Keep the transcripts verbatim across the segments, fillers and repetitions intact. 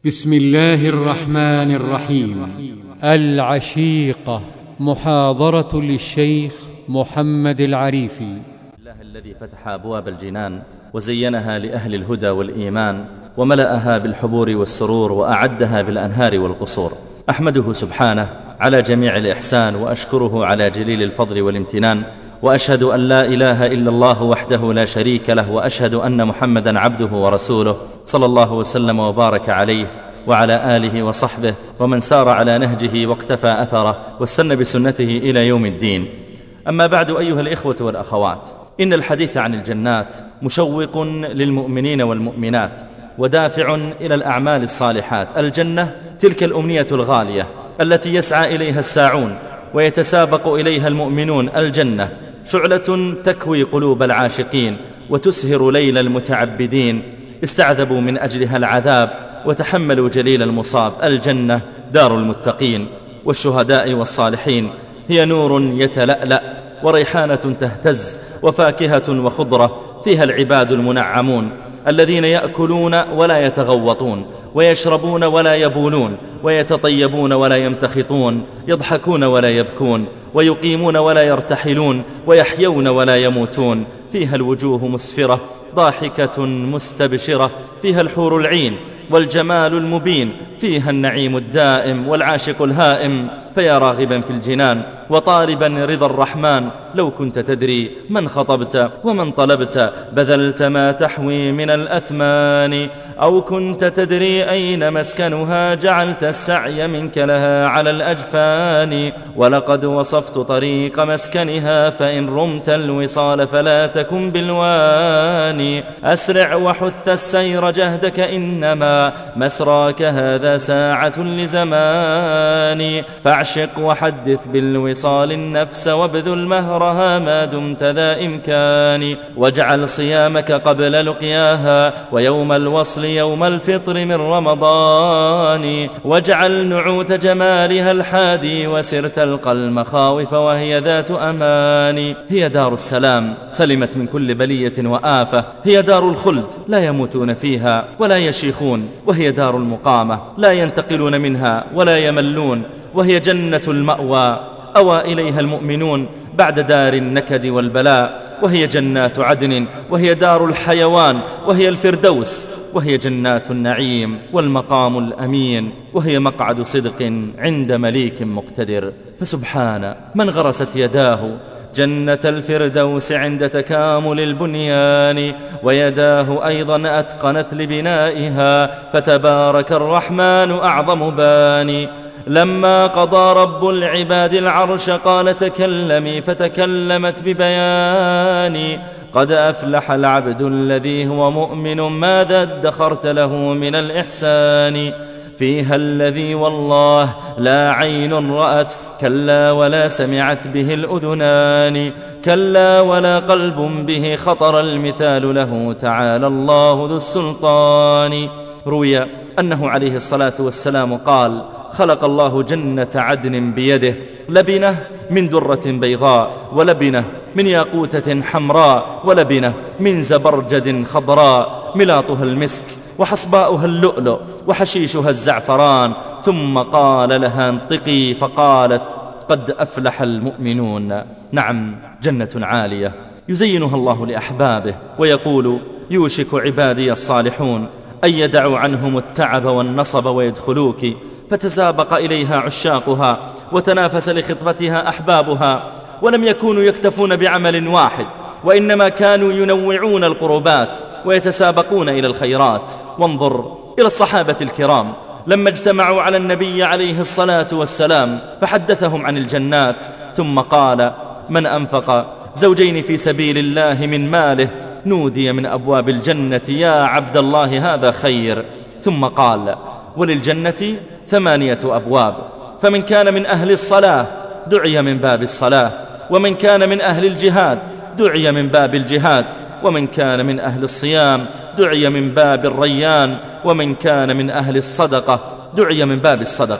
بسم الله الرحمن الرحيم. العشيقة، محاضرة للشيخ محمد العريفي. الله الذي فتح أبواب الجنان وزينها لأهل الهدى والإيمان وملأها بالحبور والسرور وأعدها بالأنهار والقصور. أحمده سبحانه على جميع الإحسان وأشكره على جليل الفضل والامتنان، وأشهد أن لا إله إلا الله وحده لا شريك له، وأشهد أن محمدا عبده ورسوله صلى الله وسلم وبارك عليه وعلى آله وصحبه ومن سار على نهجه واقتفى أثره واستنى بسنته إلى يوم الدين. أما بعد، أيها الإخوة والأخوات، إن الحديث عن الجنات مشوق للمؤمنين والمؤمنات ودافع إلى الأعمال الصالحات. الجنة تلك الأمنية الغالية التي يسعى إليها الساعون ويتسابق إليها المؤمنون. الجنة شعلة تكوي قلوب العاشقين وتسهر ليل المتعبدين، استعذبوا من أجلها العذاب وتحملوا جليل المصاب. الجنة دار المتقين والشهداء والصالحين، هي نور يتلألأ وريحانة تهتز وفاكهة وخضرة، فيها العباد المنعمون الذين يأكلون ولا يتغوطون، ويشربون ولا يبولون، ويتطيبون ولا يمتخطون، يضحكون ولا يبكون، ويقيمون ولا يرتحلون، ويحيون ولا يموتون. فيها الوجوه مسفرة ضاحكة مستبشرة، فيها الحور العين والجمال المبين، فيها النعيم الدائم والعاشق الهائم. فيا راغبا في الجنان وطالبا رضا الرحمن، لو كنت تدري من خطبت ومن طلبت، بذلت ما تحوي من الأثمان. أو كنت تدري أين مسكنها، جعلت السعي منك لها على الأجفان. ولقد وصفت طريق مسكنها، فإن رمت الوصال فلا تكن بالواني. أسرع وحث السير جهدك، إنما مسراك هذا ساعة لزمان. فاعشق وحدث بالوصال النفس، وابذل مهرها ما دمت ذا إمكان. واجعل صيامك قبل لقياها، ويوم الوصل يوم الفطر من رمضان. واجعل نعوت جمالها الحادي، وسر تلقى المخاوف وهي ذات أمان. هي دار السلام سلمت من كل بلية وآفة، هي دار الخلد لا يموتون فيها ولا يشيخون، وهي دار المقامة لا ينتقلون منها ولا يملون، وهي جنة المأوى أوى إليها المؤمنون بعد دار النكد والبلاء. وهي جنات عدن، وهي دار الحيوان، وهي الفردوس، وهي جنات النعيم والمقام الأمين، وهي مقعد صدق عند مليك مقتدر. فسبحان من غرست يداه جنة الفردوس عند تكامل البنيان، ويداه أيضا أتقنت لبنائها، فتبارك الرحمن أعظم باني. لما قضى رب العباد العرش قال تكلمي، فتكلمت ببيان. قد أفلح العبد الذي هو مؤمن، ماذا ادخرت له من الإحسان. فيها الذي والله لا عين رأت، كلا ولا سمعت به الأذنان، كلا ولا قلب به خطر المثال له، تعالى الله ذو السلطان. روي أنه عليه الصلاة والسلام قال: خلق الله جنة عدن بيده، لبنة من درة بيضاء، ولبنة من ياقوتة حمراء، ولبنة من زبرجد خضراء، ملاطها المسك وحصباؤها اللؤلؤ وحشيشها الزعفران. ثم قال لها: انطقي، فقالت: قد أفلح المؤمنون. نعم، جنة عالية يزينها الله لأحبابه، ويقول: يوشك عبادي الصالحون أن يدعوا عنهم التعب والنصب ويدخلوك. فتسابق إليها عشاقها وتنافس لخطبتها أحبابها، ولم يكونوا يكتفون بعمل واحد، وإنما كانوا ينوعون القربات ويتسابقون إلى الخيرات. وانظر إلى الصحابة الكرام لما اجتمعوا على النبي عليه الصلاة والسلام فحدثهم عن الجنات، ثم قال: من أنفق زوجين في سبيل الله من ماله، نودي من أبواب الجنة: يا عبد الله هذا خير. ثم قال: وللجنة ثمانية أبواب، فمن كان من أهل الصلاة دعي من باب الصلاة، ومن كان من أهل الجهاد دعي من باب الجهاد، ومن كان من أهل الصيام دعي من باب الريان، ومن كان من أهل الصدقة دعي من باب الصدقة.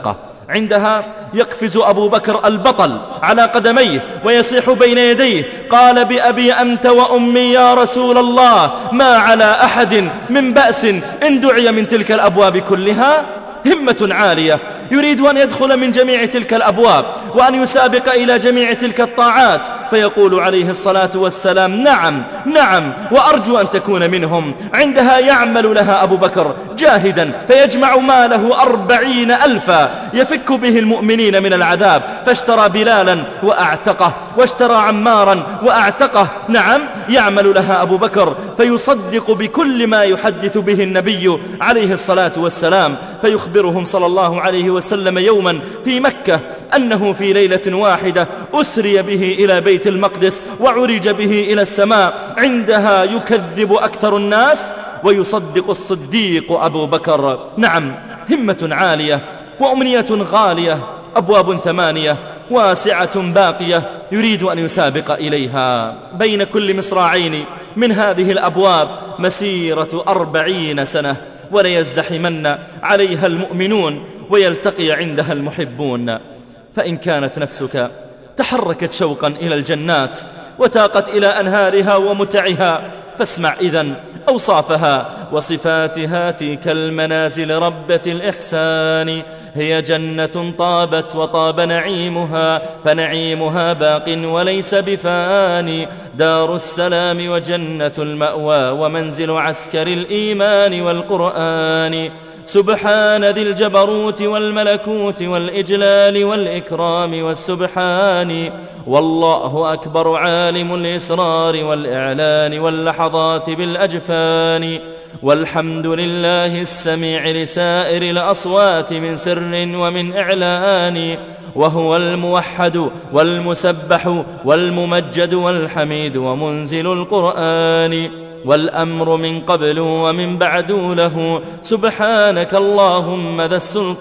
عندها يقفز أبو بكر البطل على قدميه ويصيح بين يديه: قال بأبي أنت وأمي يا رسول الله، ما على أحد من بأس إن دعي من تلك الأبواب كلها. همة عالية، يريد أن يدخل من جميع تلك الأبواب وأن يسابق إلى جميع تلك الطاعات، فيقول عليه الصلاة والسلام: نعم نعم، وأرجو أن تكون منهم. عندها يعمل لها أبو بكر جاهدا فيجمع ماله أربعين ألفا يفك به المؤمنين من العذاب، فاشترى بلالا وأعتقه، واشترى عمارا وأعتقه. نعم، يعمل لها أبو بكر فيصدق بكل ما يحدث به النبي عليه الصلاة والسلام، فيخبرهم صلى الله عليه وسلم يوما في مكة أنه في ليلة واحدة أسري به إلى بيت المقدس وعرج به إلى السماء. عندها يكذب أكثر الناس ويصدق الصديق أبو بكر. نعم، همة عالية وأمنية غالية، أبواب ثمانية واسعة باقية يريد أن يسابق إليها. بين كل مصراعين من هذه الأبواب مسيرة أربعين سنة، وليزدحمن عليها المؤمنون ويلتقي عندها المحبون. فإن كانت نفسك تحركت شوقا إلى الجنات وتاقت إلى أنهارها ومتعها، فاسمع إذن أوصافها وصفاتها: تلك المنازل ربة الإحسان، هي جنة طابت وطاب نعيمها، فنعيمها باق وليس بفاني، دار السلام وجنة المأوى، ومنزل عسكر الإيمان والقرآن. سبحان ذي الجبروت والملكوت والإجلال والإكرام والسبحان، والله أكبر عالم الإسرار والإعلان واللحظات بالأجفان، والحمد لله السميع لسائر الأصوات من سر ومن إعلان، وهو الموحد والمسبح والممجد والحميد ومنزل القرآن، والأمر من قبل ومن بعد له، سبحانك اللهم ذا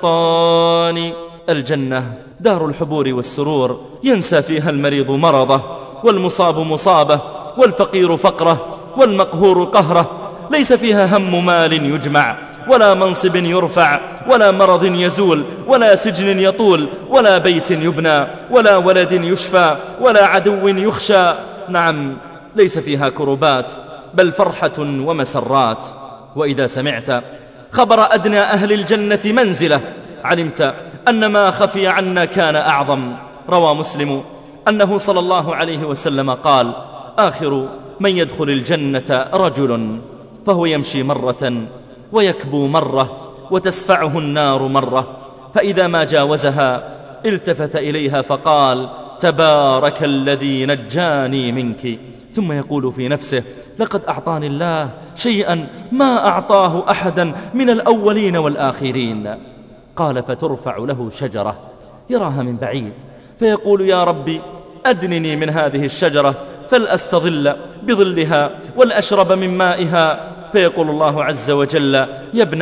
السلطان. الجنة دار الحبور والسرور، ينسى فيها المريض مرضه، والمصاب مصابه، والفقير فقره، والمقهور قهره. ليس فيها هم مال يجمع، ولا منصب يرفع، ولا مرض يزول، ولا سجن يطول، ولا بيت يبنى، ولا ولد يشفى، ولا عدو يخشى. نعم، ليس فيها كربات، بل فرحة ومسرات. وإذا سمعت خبر أدنى أهل الجنة منزلة، علمت أن ما خفي عنا كان أعظم. روى مسلم أنه صلى الله عليه وسلم قال: آخر من يدخل الجنة رجل، فهو يمشي مرة ويكبو مرة وتسفعه النار مرة، فإذا ما جاوزها التفت إليها فقال: تبارك الذي نجاني منك. ثم يقول في نفسه: لقد أعطاني الله شيئا ما أعطاه أحدا من الأولين والآخرين. قال: فترفع له شجرة يراها من بعيد، فيقول: يا ربي أدنني من هذه الشجرة فلأستظل بظلها ولأشرب من مائها. فيقول الله عز وجل: يا ابن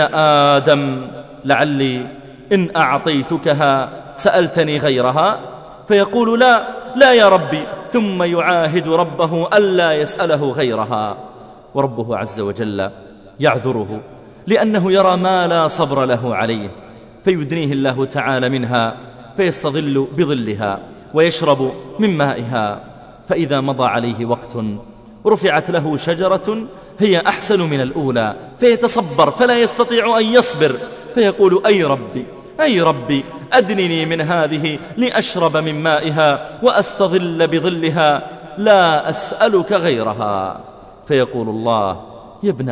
آدم لعلي إن أعطيتكها سألتني غيرها. فيقول: لا لا يا ربي، ثم يعاهد ربه ألا يسأله غيرها، وربه عز وجل يعذره لأنه يرى ما لا صبر له عليه، فيدنيه الله تعالى منها فيستظل بظلها ويشرب من مائها. فإذا مضى عليه وقت رفعت له شجرة هي أحسن من الأولى، فيتصبر فلا يستطيع أن يصبر، فيقول: أي ربي أي ربي أدنني من هذه لأشرب من مائها وأستظل بظلها، لا أسألك غيرها. فيقول الله: يا ابن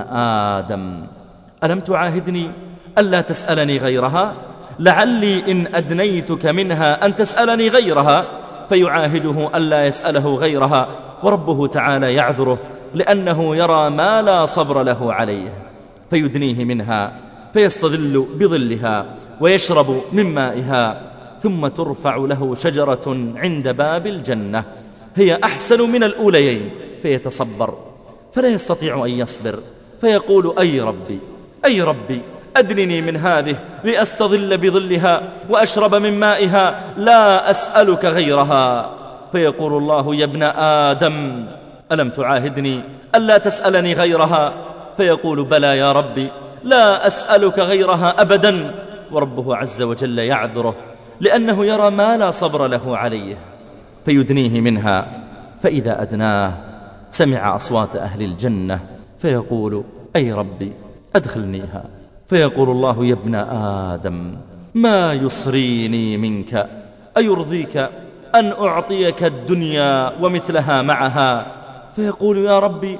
آدم ألم تعاهدني ألا تسألني غيرها؟ لعلي إن أدنيتك منها أن تسألني غيرها. فيعاهده ألا يسأله غيرها، وربه تعالى يعذره لأنه يرى ما لا صبر له عليه، فيدنيه منها فيستظل بظلها ويشرب من مائها. ثم ترفع له شجرة عند باب الجنة هي أحسن من الأوليين، فيتصبر فلا يستطيع أن يصبر، فيقول: أي ربي أي ربي أدنني من هذه لأستظل بظلها وأشرب من مائها، لا أسألك غيرها. فيقول الله: يا ابن آدم ألم تعاهدني ألا تسألني غيرها؟ فيقول: بلى يا ربي، لا أسألك غيرها أبدا. وربه عز وجل يعذره لأنه يرى ما لا صبر له عليه فيدنيه منها، فإذا أدناه سمع أصوات أهل الجنة فيقول: أي ربي أدخلنيها. فيقول الله: يا ابن آدم ما يصريني منك، أيرضيك أن أعطيك الدنيا ومثلها معها؟ فيقول: يا ربي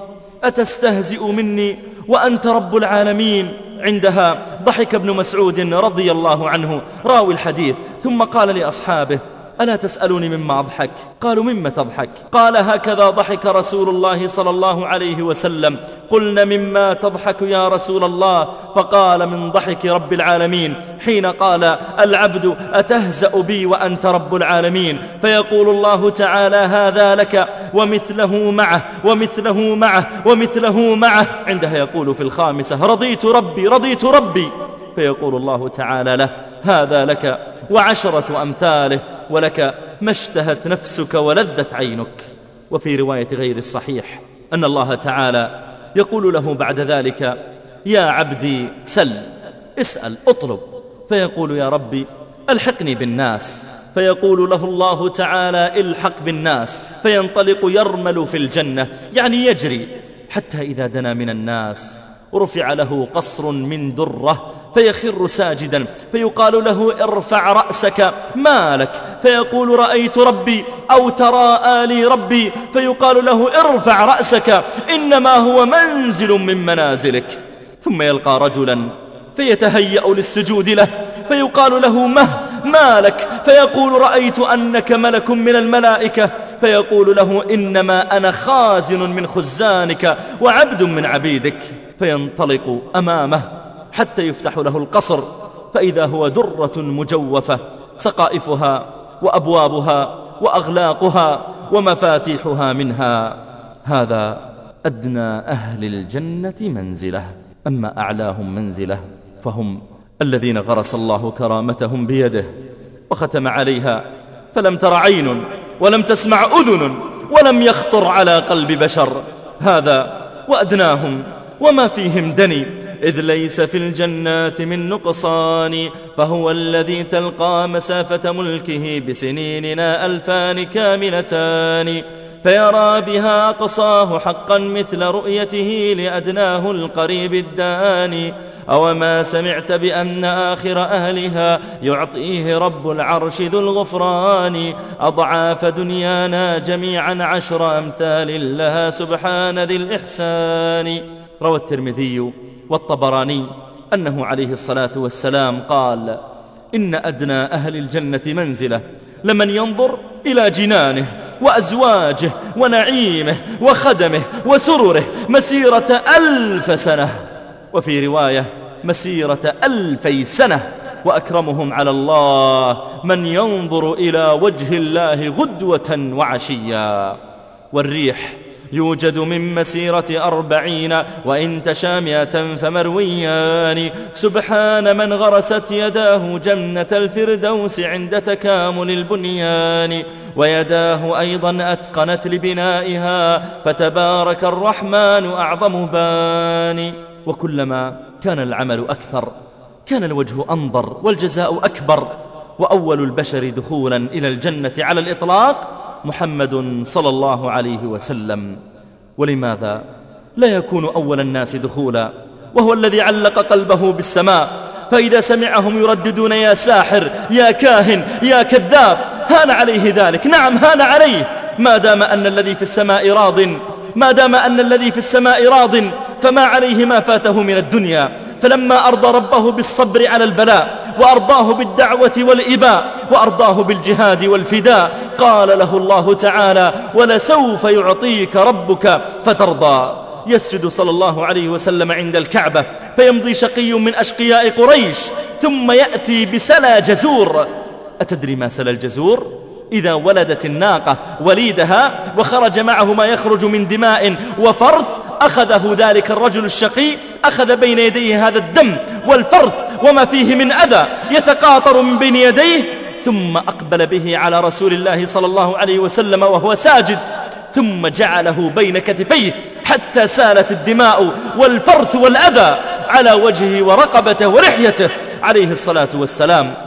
أتستهزئ مني وأنت رب العالمين؟ عندها ضحك ابن مسعود رضي الله عنه راوي الحديث، ثم قال لأصحابه: ألا تسألوني مما أضحك؟ قالوا: مما تضحك؟ قال: هكذا ضحك رسول الله صلى الله عليه وسلم. قلنا: مما تضحك يا رسول الله؟ فقال: من ضحك رب العالمين حين قال العبد: أتهزأ بي وأنت رب العالمين؟ فيقول الله تعالى: هذا لك ومثله معه ومثله معه ومثله معه. عندها يقول في الخامسة: رضيت ربي رضيت ربي. فيقول الله تعالى له: هذا لك وعشرة أمثاله، ولك ما اشتهت نفسك ولذت عينك. وفي رواية غير الصحيح أن الله تعالى يقول له بعد ذلك: يا عبدي سل، اسأل، اطلب. فيقول: يا ربي ألحقني بالناس. فيقول له الله تعالى: الحق بالناس. فينطلق يرمل في الجنة، يعني يجري، حتى إذا دنا من الناس رفع له قصر من درة فيخر ساجدا، فيقال له: ارفع رأسك، ما لك؟ فيقول: رأيت ربي أو تراءى لي ربي. فيقال له: ارفع رأسك، إنما هو منزل من منازلك. ثم يلقى رجلا فيتهيأ للسجود له، فيقال له: مه ما لك؟ فيقول: رأيت أنك ملك من الملائكة. فيقول له: إنما أنا خازن من خزانك وعبد من عبيدك. فينطلق أمامه حتى يفتح له القصر، فإذا هو درة مجوفة، سقائفها وأبوابها وأغلاقها ومفاتيحها منها. هذا أدنى أهل الجنة منزلة. أما أعلاهم منزلة فهم الذين غرس الله كرامتهم بيده وختم عليها، فلم تر عين ولم تسمع أذن ولم يخطر على قلب بشر. هذا وأدناهم وما فيهم دني، إذ ليس في الجنات من نقصان، فهو الذي تلقى مسافة ملكه بسنيننا ألفان كاملتان، فيرى بها أقصاه حقا مثل رؤيته لأدناه القريب الداني. أو ما سمعت بأن آخر أهلها يعطيه رب العرش ذو الغفران أضعاف دنيانا جميعا عشر أمثال لها سبحان ذي الإحسان. روى الترمذي والطبراني أنه عليه الصلاة والسلام قال: إن أدنى أهل الجنة منزلة لمن ينظر إلى جنانه وأزواجه ونعيمه وخدمه وسرره مسيرة ألف سنة، وفي رواية مسيرة ألفي سنة. وأكرمهم على الله من ينظر إلى وجه الله غدوة وعشيا. والريح يوجد من مسيرة أربعين وإن تشامية فمرويان. سبحان من غرست يداه جنة الفردوس عند تكامل البنيان، ويداه أيضا أتقنت لبنائها، فتبارك الرحمن أعظم بان. وكلما كان العمل أكثر كان الوجه أنظر والجزاء أكبر. وأول البشر دخولا إلى الجنة على الإطلاق محمد صلى الله عليه وسلم. ولماذا لا يكون أول الناس دخولا وهو الذي علق قلبه بالسماء؟ فإذا سمعهم يرددون: يا ساحر، يا كاهن، يا كذاب، هان عليه ذلك. نعم هان عليه، ما دام أن الذي في السماء راض ما دام أن الذي في السماء راض فما عليه ما فاته من الدنيا. فلما أرضى ربه بالصبر على البلاء، وأرضاه بالدعوة والإباء، وأرضاه بالجهاد والفداء، قال له الله تعالى: ولسوف يعطيك ربك فترضى. يسجد صلى الله عليه وسلم عند الكعبة، فيمضي شقي من أشقياء قريش ثم يأتي بسلا جزور. أتدري ما سلا الجزور؟ إذا ولدت الناقة وليدها وخرج معه ما يخرج من دماء وفرث، أخذه ذلك الرجل الشقي، أخذ بين يديه هذا الدم والفرث وما فيه من أذى يتقاطر من بين يديه، ثم أقبل به على رسول الله صلى الله عليه وسلم وهو ساجد، ثم جعله بين كتفيه حتى سالت الدماء والفرث والأذى على وجهه ورقبته ولحيته عليه الصلاة والسلام.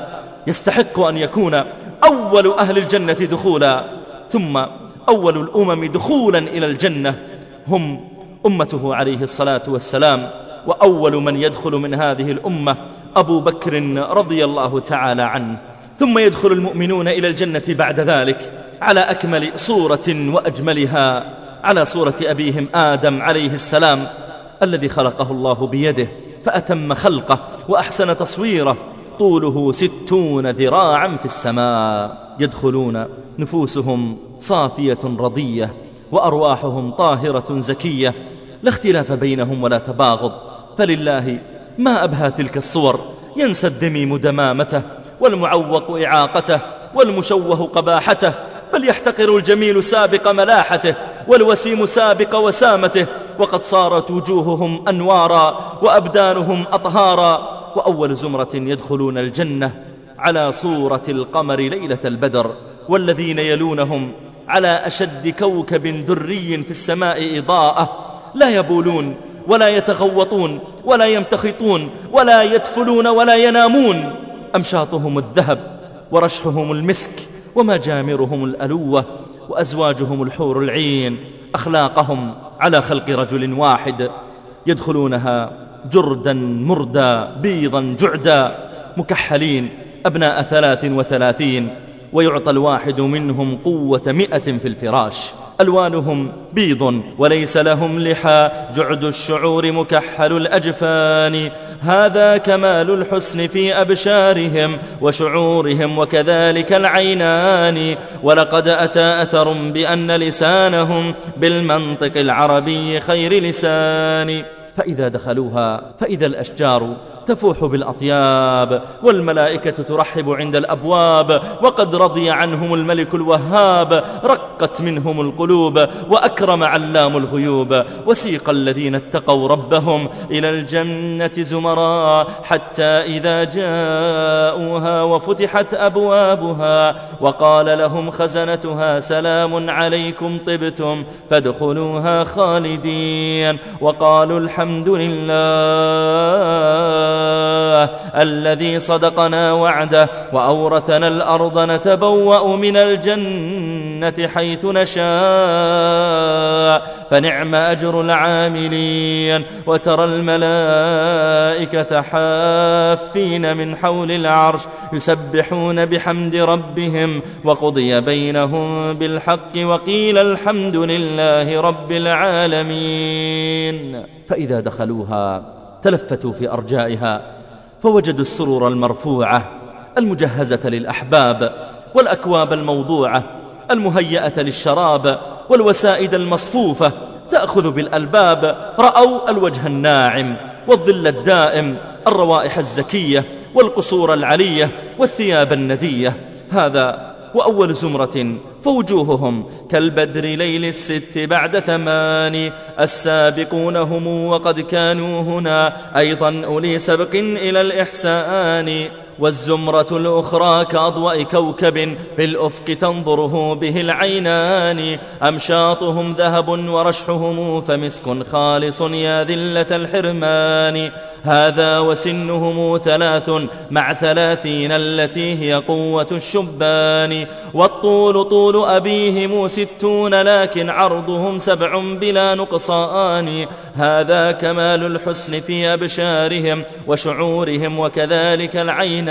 يستحق أن يكون أول أهل الجنة دخولا، ثم أول الأمم دخولا إلى الجنة هم أمته عليه الصلاة والسلام. وأول من يدخل من هذه الأمة أبو بكر رضي الله تعالى عنه، ثم يدخل المؤمنون إلى الجنة بعد ذلك على أكمل صورة وأجملها، على صورة أبيهم آدم عليه السلام الذي خلقه الله بيده فأتم خلقه وأحسن تصويره، طوله ستون ذراعا في السماء. يدخلون نفوسهم صافية رضية وأرواحهم طاهرة زكية، لا اختلاف بينهم ولا تباغض، فلله ما أبهى تلك الصور. ينسى الدميم دمامته، والمعوق إعاقته، والمشوه قباحته، بل يحتقر الجميل سابق ملاحته، والوسيم سابق وسامته، وقد صارت وجوههم أنوارا وأبدانهم أطهارا. وأول زمرة يدخلون الجنة على صورة القمر ليلة البدر، والذين يلونهم على أشد كوكب دري في السماء إضاءة، لا يبولون ولا يتغوطون ولا يمتخطون ولا يدفلون ولا ينامون، أمشاطهم الذهب ورشحهم المسك ومجامرهم الألوة وأزواجهم الحور العين، أخلاقهم على خلق رجل واحد. يدخلونها جردا مردا بيضا جعدا، مكحلين أبناء ثلاث وثلاثين، ويعطى الواحد منهم قوة مئة في الفراش. ألوانهم بيض وليس لهم لحى، جعد الشعور مكحل الأجفان، هذا كمال الحسن في أبشارهم وشعورهم وكذلك العينان. ولقد أتى أثر بأن لسانهم بالمنطق العربي خير لسان. فإذا دخلوها فإذا الأشجار تفوح بالأطياب، والملائكة ترحب عند الأبواب، وقد رضي عنهم الملك الوهاب، رقت منهم القلوب وأكرم علام الغيوب. وسيق الذين اتقوا ربهم إلى الجنة زمرا، حتى إذا جاءوها وفتحت أبوابها وقال لهم خزنتها سلام عليكم طبتم فادخلوها خالدين، وقالوا الحمد لله الذي صدقنا وعده وأورثنا الأرض نتبوأ من الجنة حيث نشاء فنعم أجر العاملين. وترى الملائكة حافين من حول العرش يسبحون بحمد ربهم وقضي بينهم بالحق وقيل الحمد لله رب العالمين. فإذا دخلوها تلفتوا في أرجائها فوجدوا السرور المرفوعة المجهزة للأحباب، والأكواب الموضوعة المهيئة للشراب، والوسائد المصفوفة تأخذ بالألباب. رأوا الوجه الناعم والظل الدائم، الروائح الزكية والقصور العلية والثياب الندية. هذا وأول زمرة فوجوههم كالبدر ليل الست بعد ثمان، السابقون هم وقد كانوا هنا أيضا أولي سبق إلى الإحسان. والزمرة الأخرى كأضواء كوكب في الأفق تنظره به العينان، أمشاطهم ذهب ورشحهم فمسك خالص يا ذلة الحرمان. هذا وسنهم ثلاث مع ثلاثين التي هي قوة الشبان، والطول طول أبيهم ستون لكن عرضهم سبع بلا نقصان. هذا كمال الحسن في أبشارهم وشعورهم وكذلك العين.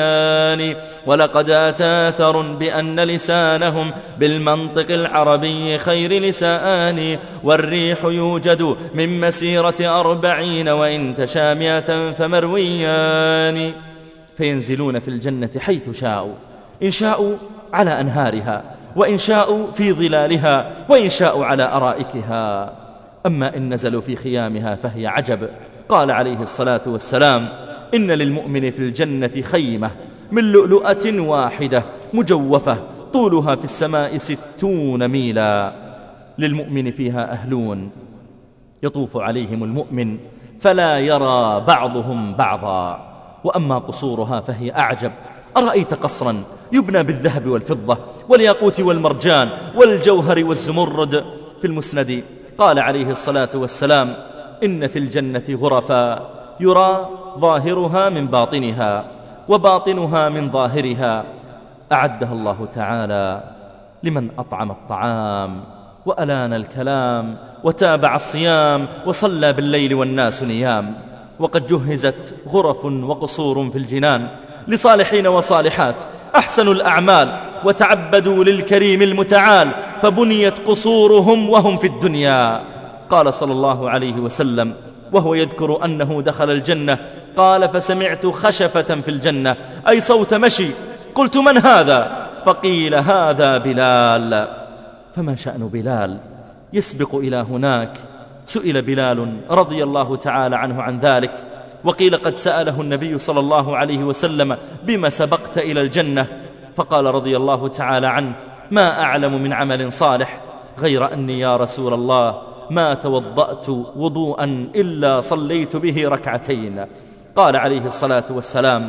ولقد أتاثر بأن لسانهم بالمنطق العربي خير لسان، والريح يوجد من مسيرة أربعين وإن تشى مئة فمرويان. فينزلون في الجنة حيث شاءوا، إن شاءوا على أنهارها، وإن شاءوا في ظلالها، وإن شاءوا على أرائكها. أما إن نزلوا في خيامها فهي عجب. قال عليه الصلاة والسلام: إن للمؤمن في الجنة خيمة من لؤلؤة واحدة مجوفة طولها في السماء ستون ميلا، للمؤمن فيها أهلون يطوف عليهم المؤمن فلا يرى بعضهم بعضا. وأما قصورها فهي أعجب. أرأيت قصرا يبنى بالذهب والفضة والياقوت والمرجان والجوهر والزمرد. في المسند قال عليه الصلاة والسلام: إن في الجنة غرفا يرى ظاهرها من باطنها، وباطنها من ظاهرها أعدها الله تعالى لمن أطعم الطعام وألان الكلام وتابع الصيام وصلى بالليل والناس نيام. وقد جهزت غرف وقصور في الجنان لصالحين وصالحات أحسنوا الأعمال وتعبدوا للكريم المتعال، فبنيت قصورهم وهم في الدنيا. قال صلى الله عليه وسلم وهو يذكر أنه دخل الجنة، قال: فسمعت خشفة في الجنة، أي صوت مشي. قلت: من هذا؟ فقيل: هذا بلال. فما شأن بلال يسبق إلى هناك؟ سئل بلال رضي الله تعالى عنه عن ذلك، وقيل قد سأله النبي صلى الله عليه وسلم: بما سبقت إلى الجنة؟ فقال رضي الله تعالى عنه: ما أعلم من عمل صالح غير أني يا رسول الله ما توضأت وضوءا إلا صليت به ركعتين. قال عليه الصلاة والسلام: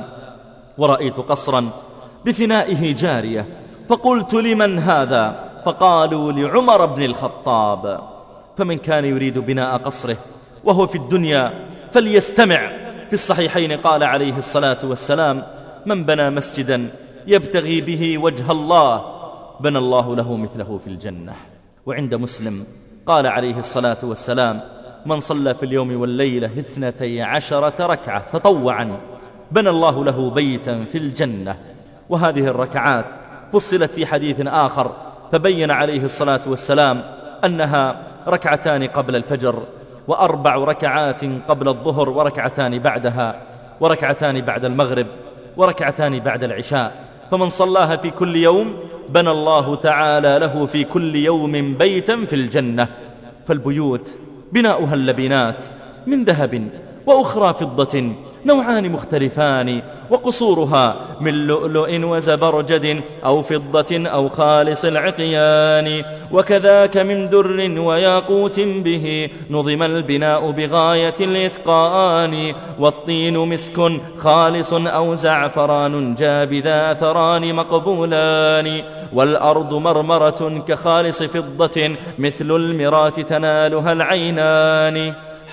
ورأيت قصرا بفنائه جارية، فقلت: لمن هذا؟ فقالوا: لعمر بن الخطاب. فمن كان يريد بناء قصره وهو في الدنيا فليستمع. في الصحيحين قال عليه الصلاة والسلام: من بنى مسجدا يبتغي به وجه الله بنى الله له مثله في الجنة. وعند مسلم قال عليه الصلاة والسلام: من صلى في اليوم والليلة اثنتي عشرة ركعة تطوعا بنى الله له بيتا في الجنة. وهذه الركعات فصلت في حديث آخر فبين عليه الصلاة والسلام أنها ركعتان قبل الفجر، وأربع ركعات قبل الظهر، وركعتان بعدها، وركعتان بعد المغرب، وركعتان بعد العشاء. فمن صلاها في كل يوم بنى الله تعالى له في كل يوم بيتا في الجنة. فالبيوت بناؤها اللبنات من ذهب وأخرى فضة نوعان مختلفان، وقصورها من لؤلؤ وزبرجد أو فضة أو خالص العقيان، وكذاك من در وياقوت به نظم البناء بغاية الإتقان، والطين مسك خالص أو زعفران جاب ذا ثران مقبولان، والأرض مرمرة كخالص فضة مثل المرات تنالها العينان،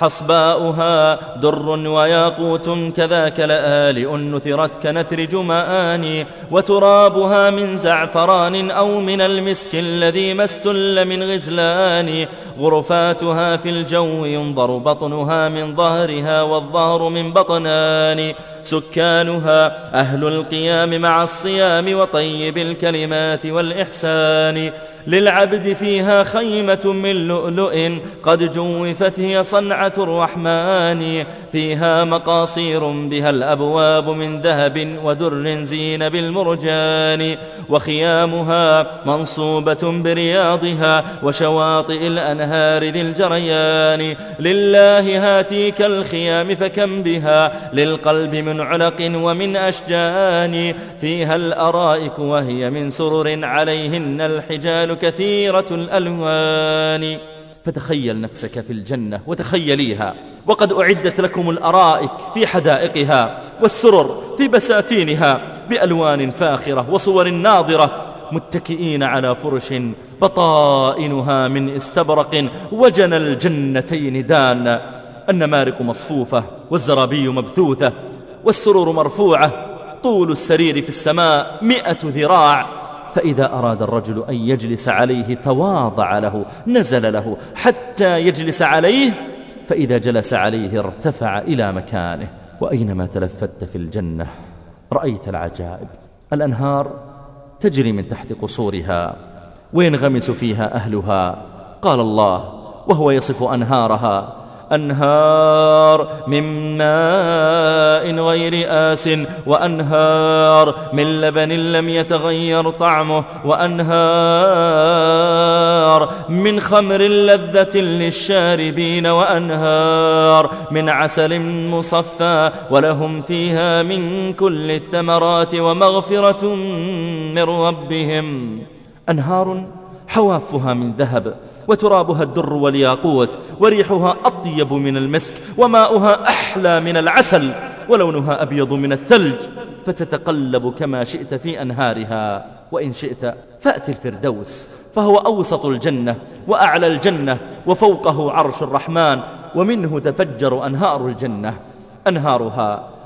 حصباؤها در وياقوت كذاك لآلئ نثرت كنثر جمآن، وترابها من زعفران أو من المسك الذي ما استل من غزلان، غرفاتها في الجو ينظر بطنها من ظهرها والظهر من بطنان، سكانها أهل القيام مع الصيام وطيب الكلمات والإحسان، للعبد فيها خيمة من لؤلؤ قد جوفت هي صنعة الرحمن، فيها مقاصير بها الأبواب من ذهب ودر زين بالمرجان، وخيامها منصوبة برياضها وشواطئ الأنهار ذي الجريان، لله هاتيك الخيام فكم بها للقلب من علق ومن أشجان، فيها الأرائك وهي من سرر عليهن الحجال كثيرة الألوان. فتخيل نفسك في الجنة وتخيليها، وقد أعدت لكم الأرائك في حدائقها والسرر في بساتينها بألوان فاخرة وصور ناظرة، متكئين على فرش بطائنها من استبرق وجن الجنتين دان، النمارق مصفوفة والزرابي مبثوثة والسرور مرفوعة، طول السرير في السماء مئة ذراع، فإذا أراد الرجل أن يجلس عليه تواضع له نزل له حتى يجلس عليه، فإذا جلس عليه ارتفع إلى مكانه. وأينما تلفت في الجنة رأيت العجائب، الأنهار تجري من تحت قصورها وينغمس فيها أهلها. قال الله وهو يصف أنهارها: أنهار من ماء غير آس، وأنهار من لبن لم يتغير طعمه، وأنهار من خمر لذة للشاربين، وأنهار من عسل مصفى، ولهم فيها من كل الثمرات ومغفرة من ربهم. أنهار حوافها من ذهب، وترابها الدر والياقوت، وريحها أطيب من المسك، وماؤها أحلى من العسل، ولونها أبيض من الثلج، فتتقلب كما شئت في أنهارها، وإن شئت فأت الفردوس، فهو أوسط الجنة وأعلى الجنة، وفوقه عرش الرحمن، ومنه تفجر أنهار الجنة. أنهارها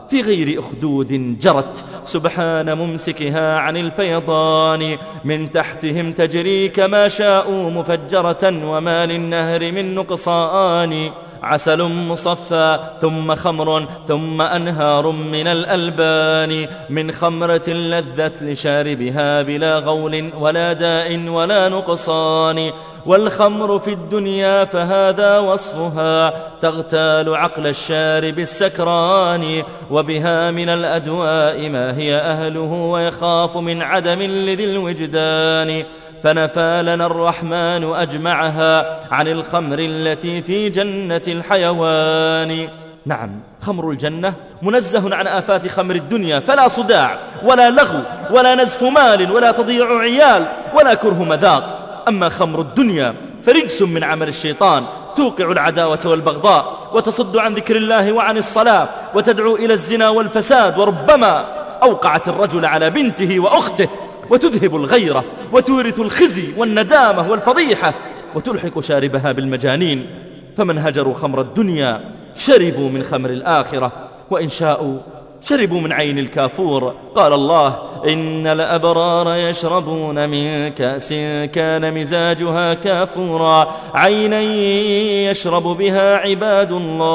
في غير أخدود جرت سبحان ممسكها عن الفيضان، من تحتهم تجري كما شاءوا مفجرة وما للنهر من نقصان. عسل مصفى ثم خمر ثم أنهار من الألبان، من خمرة لذت لشاربها بلا غول ولا داء ولا نقصان. والخمر في الدنيا فهذا وصفها، تغتال عقل الشارب السكران، وبها من الأدواء ما هي أهله ويخاف من عدم لذي الوجدان. فنفى لنا الرحمن أجمعها عن الخمر التي في جنة الحيوان. نعم، خمر الجنة منزه عن آفات خمر الدنيا، فلا صداع ولا لغو ولا نزف مال ولا تضيع عيال ولا كره مذاق. أما خمر الدنيا فرجس من عمل الشيطان، توقع العداوة والبغضاء وتصد عن ذكر الله وعن الصلاة وتدعو إلى الزنا والفساد، وربما أوقعت الرجل على بنته وأخته، وتذهب الغيرة وتورث الخزي والندامة والفضيحة، وتلحق شاربها بالمجانين. فمن هجروا خمر الدنيا شربوا من خمر الآخرة، وإن شاءوا شربوا من عين الكافور. قال الله: إن الأبرار يشربون من كأس كان مزاجها كافورا، عينا يشرب بها عباد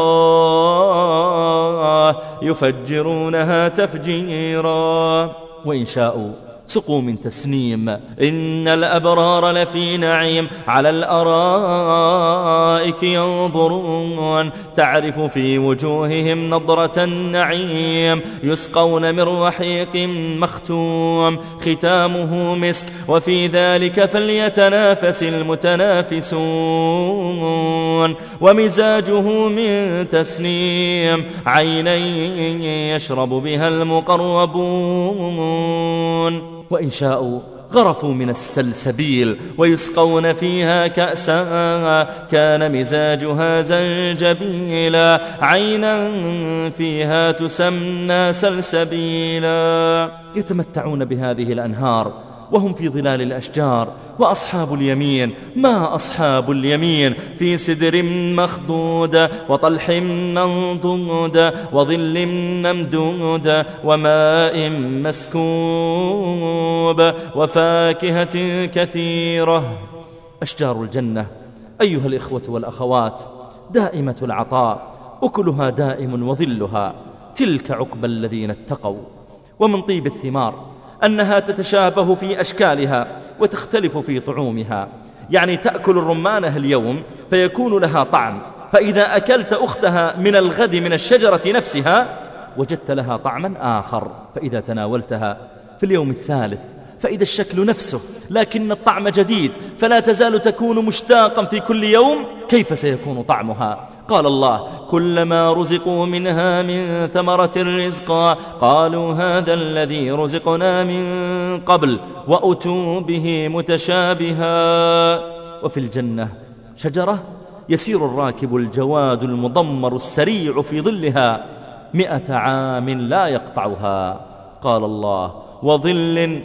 الله يفجرونها تفجيرا. وإن شاءوا سقوا من تسنيم. إن الأبرار لفي نعيم على الأرائك ينظرون، تعرف في وجوههم نضرة النعيم، يسقون من رحيق مختوم ختامه مسك، وفي ذلك فليتنافس المتنافسون. ومزاجه من تسنيم، عينا يشرب بها المقربون. وإن شاءوا غرفوا من السلسبيل، ويسقون فيها كأسا كان مزاجها زنجبيلا، عينا فيها تسمى سلسبيلا. يتمتعون بهذه الأنهار وهم في ظلال الأشجار. وأصحاب اليمين ما أصحاب اليمين، في سدر مخضود وطلح منضود وظل ممدود وماء مسكوب وفاكهة كثيرة. أشجار الجنة أيها الإخوة والأخوات دائمة العطاء، أكلها دائم وظلها، تلك عقبى الذين اتقوا. ومن طيب الثمار أنها تتشابه في أشكالها وتختلف في طعومها، يعني تأكل الرمانة اليوم فيكون لها طعم، فإذا أكلت أختها من الغد من الشجرة نفسها وجدت لها طعما آخر، فإذا تناولتها في اليوم الثالث فإذا الشكل نفسه لكن الطعم جديد، فلا تزال تكون مشتاقا في كل يوم. كيف سيكون طعمها؟ قال الله: كلما رزقوا منها من ثمرة رزقا قالوا هذا الذي رزقنا من قبل وأتوا به متشابها. وفي الجنة شجرة يسير الراكب الجواد المضمر السريع في ظلها مئة عام لا يقطعها. قال الله: وظل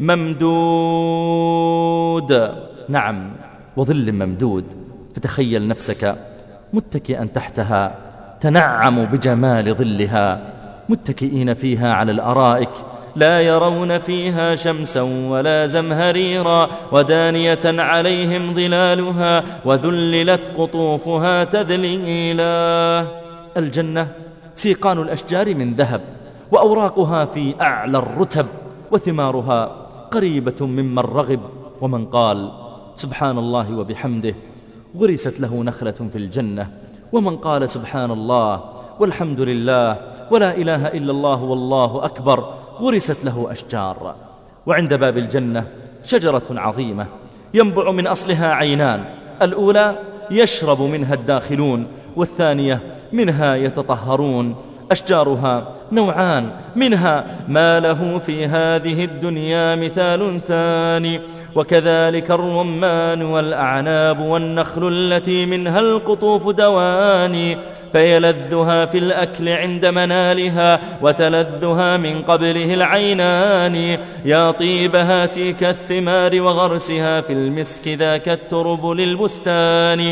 ممدود. نعم، وظل ممدود. فتخيل نفسك متكئا تحتها تنعم بجمال ظلها، متكئين فيها على الأرائك لا يرون فيها شمسا ولا زمهريرا، ودانية عليهم ظلالها وذللت قطوفها تذليلا. الجنة سيقان الأشجار من ذهب، وأوراقها في أعلى الرتب، وثمارها قريبة ممن رغب. ومن قال سبحان الله وبحمده غرست له نخلة في الجنة. ومن قال سبحان الله والحمد لله ولا إله إلا الله والله أكبر غرست له أشجار. وعند باب الجنة شجرة عظيمة ينبع من أصلها عينان، الأولى يشرب منها الداخلون، والثانية منها يتطهرون. أشجارها نوعان، منها ما له في هذه الدنيا مثال ثاني، وكذلك الرمان والأعناب والنخل التي منها القطوف دواني، فيلذها في الأكل عند منالها وتلذها من قبله العينان. يا طيب هاتيك الثمار وغرسها في المسك ذاك الترب للبستان.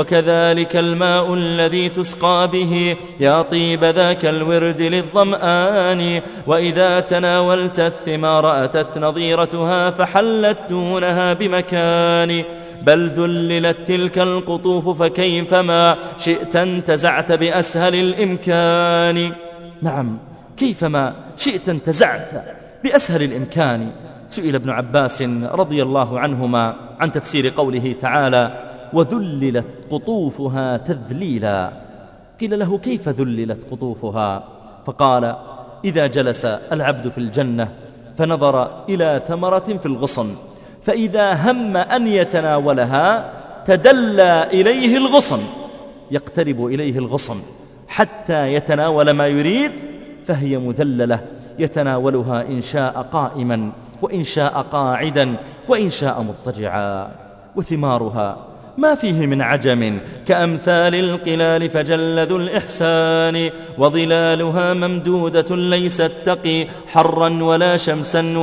وكذلك الماء الذي تسقى به يا طيب ذاك الورد للظمآن. وإذا تناولت الثمار أتت نظيرتها فحلت دونها بمكان. بل ذللت تلك القطوف فكيفما شئت انتزعت بأسهل الإمكان. نعم، كيفما شئت انتزعت بأسهل الإمكان. سئل ابن عباس رضي الله عنهما عن تفسير قوله تعالى وذللت قطوفها تذليلا. قيل له كيف ذللت قطوفها؟ فقال إذا جلس العبد في الجنة فنظر إلى ثمرة في الغصن فإذا هم أن يتناولها تدلى إليه الغصن، يقترب إليه الغصن حتى يتناول ما يريد، فهي مذللة يتناولها إن شاء قائما وإن شاء قاعدا وإن شاء مضطجعا. وثمارها ما فيه من عجم كأمثال القلال فجل ذو الإحسان. وظلالها ممدودة ليست تقي حرا ولا شمسا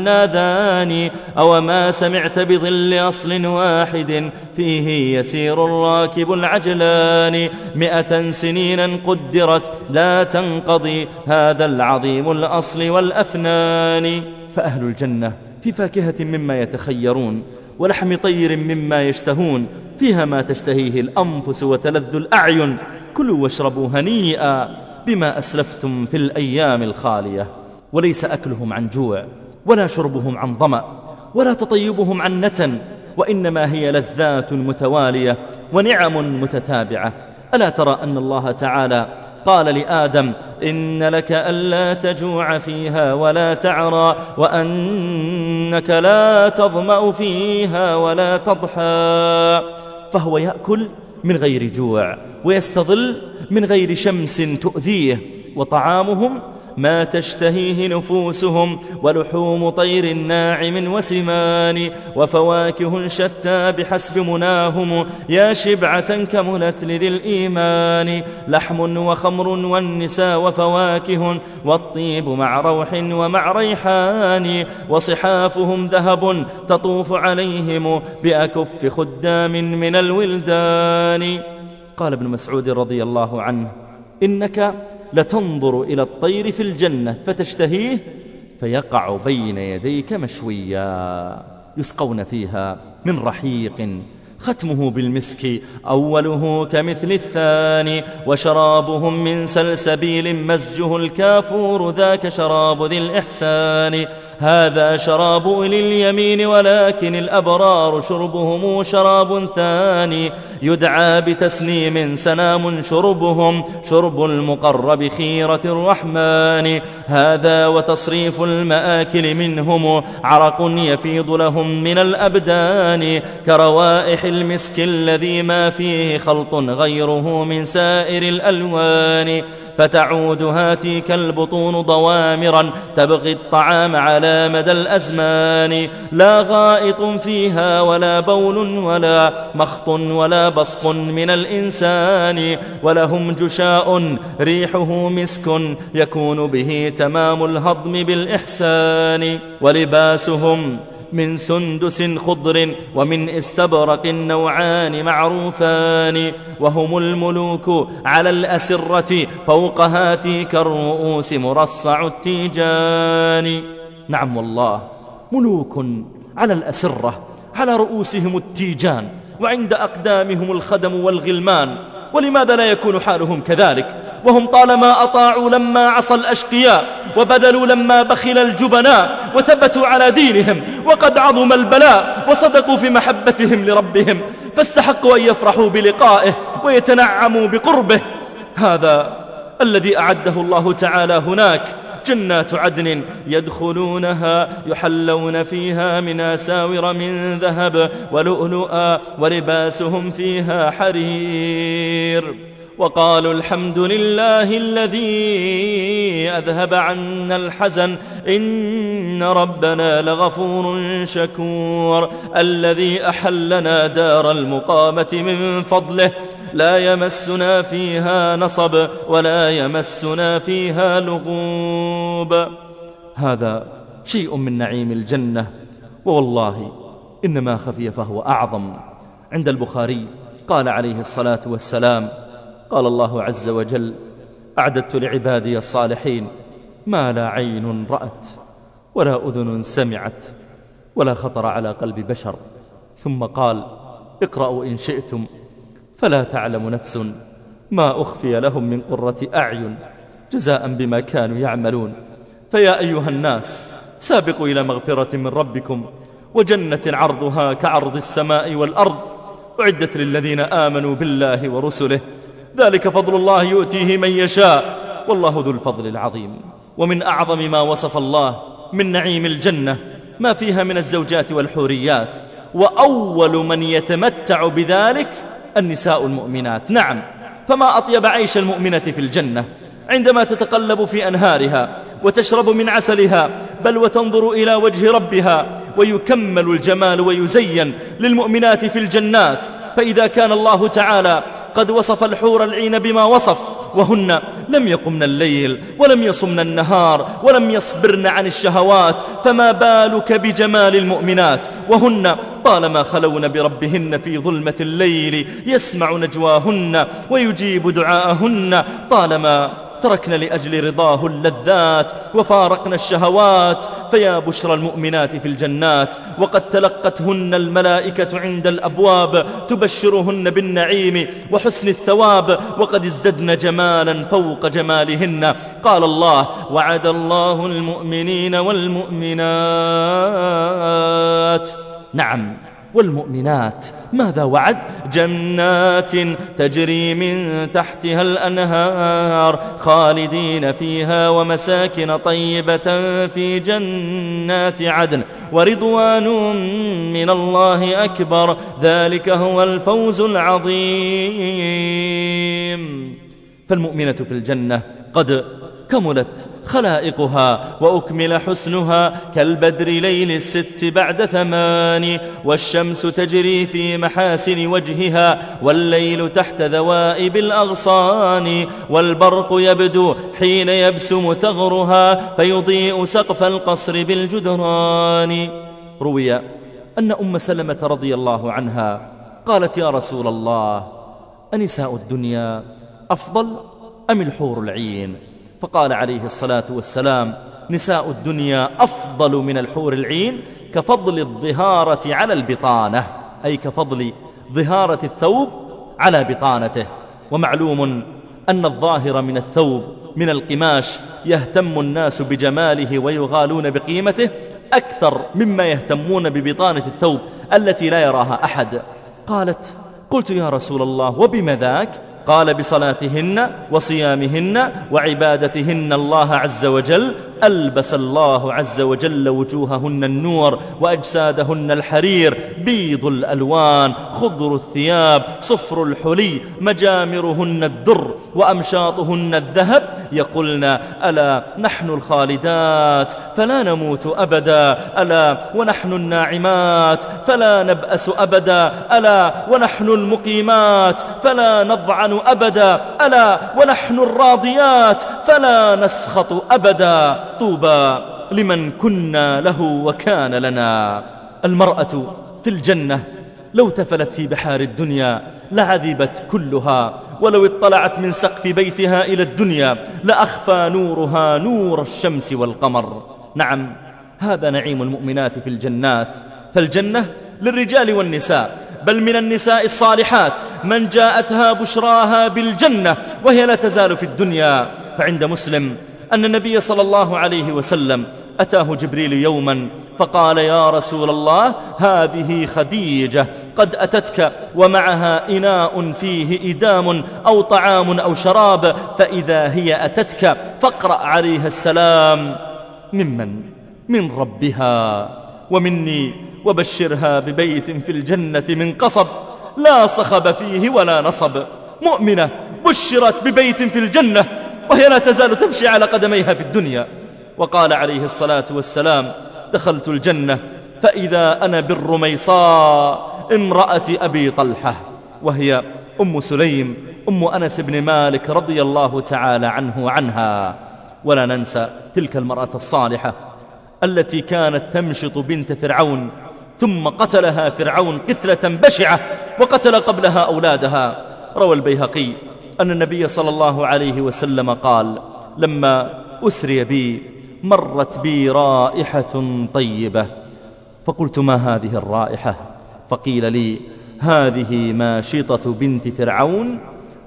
وأناذان. أو ما سمعت بظل أصل واحد فيه يسير الراكب العجلان. مئة سنينا قدرت لا تنقضي هذا العظيم الأصل والأفنان. فأهل الجنة في فاكهة مما يتخيرون ولحم طير مما يشتهون، فيها ما تشتهيه الأنفس وتلذ الأعين. كلوا واشربوا هنيئا بما أسلفتم في الأيام الخالية. وليس أكلهم عن جوع ولا شربهم عن ظمأ ولا تطيبهم عن نتن، وإنما هي لذات متوالية ونعم متتابعة. ألا ترى أن الله تعالى قال لآدم إن لك ألا تجوع فيها ولا تعرى وأنك لا تظمأ فيها ولا تضحى. فهو يأكل من غير جوع ويستظل من غير شمس تؤذيه. وطعامهم ما تشتهيه نفوسهم ولحوم طير ناعم وسمان. وفواكه شتى بحسب مناهم يا شبعة كملت لذي الإيمان. لحم وخمر والنساء وفواكه والطيب مع روح ومع ريحان. وصحافهم ذهب تطوف عليهم بأكف خدام من الولدان. قال ابن مسعود رضي الله عنه إنك لتنظر إلى الطير في الجنة فتشتهيه فيقع بين يديك مشويا. يسقون فيها من رحيق ختمه بالمسك أوله كمثل الثاني. وشرابهم من سلسبيل مزجه الكافور ذاك شراب ذي الإحسان. هذا شراب أولي اليمين ولكن الأبرار شربهم شراب ثاني. يدعى بتسنيم سنام شربهم شرب المقرب خيرة الرحمن. هذا وتصريف المآكل منهم عرق يفيض لهم من الأبدان كروائح المسك الذي ما فيه خلط غيره من سائر الألوان. فتعود هاتيك البطون ضوامرا تبغي الطعام على مدى الأزمان. لا غائط فيها ولا بول ولا مخط ولا بصق من الإنسان. ولهم جشاء ريحه مسك يكون به تمام الهضم بالإحسان. ولباسهم من سندس خضر ومن استبرق نوعان معروفان. وهم الملوك على الأسرة فوق هاتيك الرؤوس مرصع التيجان. نعم والله، ملوك على الأسرة على رؤوسهم التيجان وعند أقدامهم الخدم والغلمان. ولماذا لا يكون حالهم كذلك وهم طالما أطاعوا لما عصى الأشقياء وبذلوا لما بخل الجبناء وثبتوا على دينهم وقد عظم البلاء وصدقوا في محبتهم لربهم فاستحقوا أن يفرحوا بلقائه ويتنعموا بقربه. هذا الذي أعده الله تعالى هناك جنات عدن يدخلونها يحلون فيها من أساور من ذهب ولؤلؤا ولباسهم فيها حرير. وقالوا الحمد لله الذي أذهب عنا الحزن إن ربنا لغفور شكور. الذي أحلنا دار المقامة من فضله لا يمسنا فيها نصب ولا يمسنا فيها لغوب. هذا شيء من نعيم الجنة، ووالله إنما خفي فهو أعظم. عند البخاري قال عليه الصلاة والسلام: قال الله عز وجل: أعددت لعبادي الصالحين ما لا عين رأت ولا أذن سمعت ولا خطر على قلب بشر. ثم قال: اقرأوا إن شئتم فلا تعلم نفس ما أخفي لهم من قرة أعين جزاء بما كانوا يعملون. فيا أيها الناس، سابقوا إلى مغفرة من ربكم وجنة عرضها كعرض السماء والأرض، أعدت للذين آمنوا بالله ورسله، ذلك فضل الله يؤتيه من يشاء والله ذو الفضل العظيم. ومن أعظم ما وصف الله من نعيم الجنة ما فيها من الزوجات والحوريات، وأول من يتمتع بذلك النساء المؤمنات. نعم، فما أطيب عيش المؤمنة في الجنة عندما تتقلب في أنهارها وتشرب من عسلها، بل وتنظر إلى وجه ربها، ويكمل الجمال ويزين للمؤمنات في الجنات. فإذا كان الله تعالى قد وصف الحور العين بما وصف، وهن لم يقمن الليل ولم يصمن النهار ولم يصبرن عن الشهوات، فما بالك بجمال المؤمنات وهن طالما خلون بربهن في ظلمة الليل يسمع نجواهن ويجيب دعاءهن، طالما تركن لأجل رضاه اللذات وفارقن الشهوات. فيا بشرى المؤمنات في الجنات، وقد تلقتهن الملائكة عند الأبواب تبشرهن بالنعيم وحسن الثواب، وقد ازددن جمالا فوق جمالهن. قال الله: وعد الله المؤمنين والمؤمنات. نعم، والمؤمنات ماذا وعد؟ جنات تجري من تحتها الأنهار خالدين فيها ومساكن طيبة في جنات عدن ورضوان من الله أكبر، ذلك هو الفوز العظيم. فالمؤمنة في الجنة قد كملت خلائقها وأكمل حسنها كالبدر ليل الست بعد ثمان، والشمس تجري في محاسن وجهها والليل تحت ذوائب الأغصان، والبرق يبدو حين يبسم ثغرها فيضيء سقف القصر بالجدران. روي أن أم سلمة رضي الله عنها قالت: يا رسول الله، أنساء الدنيا أفضل أم الحور العين؟ فقال عليه الصلاة والسلام: نساء الدنيا أفضل من الحور العين كفضل الظهارة على البطانة، أي كفضل ظهارة الثوب على بطانته. ومعلوم أن الظاهر من الثوب من القماش يهتم الناس بجماله ويغالون بقيمته أكثر مما يهتمون ببطانة الثوب التي لا يراها أحد. قالت: قلت يا رسول الله وبم ذاك؟ قال: بصلاتهن وصيامهن وعبادتهن الله عز وجل ألبس الله عز وجل وجوههن النور وأجسادهن الحرير، بيض الألوان، خضر الثياب، صفر الحلي، مجامرهن الدر وأمشاطهن الذهب، يقولن: ألا نحن الخالدات فلا نموت أبدا، ألا ونحن الناعمات فلا نبأس أبدا، ألا ونحن المقيمات فلا نضعن أبدا، ألا ونحن الراضيات فلا نسخط أبدا. طوبى لمن كنا له وكان لنا. المرأة في الجنة لو تفلت في بحار الدنيا لعذبت كلها، ولو اطلعت من سقف بيتها إلى الدنيا لأخفى نورها نور الشمس والقمر. نعم، هذا نعيم المؤمنات في الجنات. فالجنة للرجال والنساء، بل من النساء الصالحات من جاءتها بشراها بالجنة وهي لا تزال في الدنيا. فعند مسلم أن النبي صلى الله عليه وسلم أتاه جبريل يوما فقال: يا رسول الله، هذه خديجة قد أتتك ومعها إناء فيه إدام أو طعام أو شراب، فإذا هي أتتك فاقرأ عليها السلام ممن؟ من ربها ومني، وبشرها ببيت في الجنة من قصب لا صخب فيه ولا نصب. مؤمنة بشرت ببيت في الجنة وهي لا تزال تمشي على قدميها في الدنيا. وقال عليه الصلاة والسلام: دخلت الجنة فإذا أنا بالرميصاء امرأة أبي طلحة، وهي أم سليم أم أنس بن مالك رضي الله تعالى عنه وعنها. ولا ننسى تلك المرأة الصالحة التي كانت تمشط بنت فرعون ثم قتلها فرعون قتلة بشعة وقتل قبلها أولادها. روى البيهقي أن النبي صلى الله عليه وسلم قال: لما أسري بي مرت بي رائحة طيبة، فقلت: ما هذه الرائحة؟ فقيل لي: هذه ماشطة بنت فرعون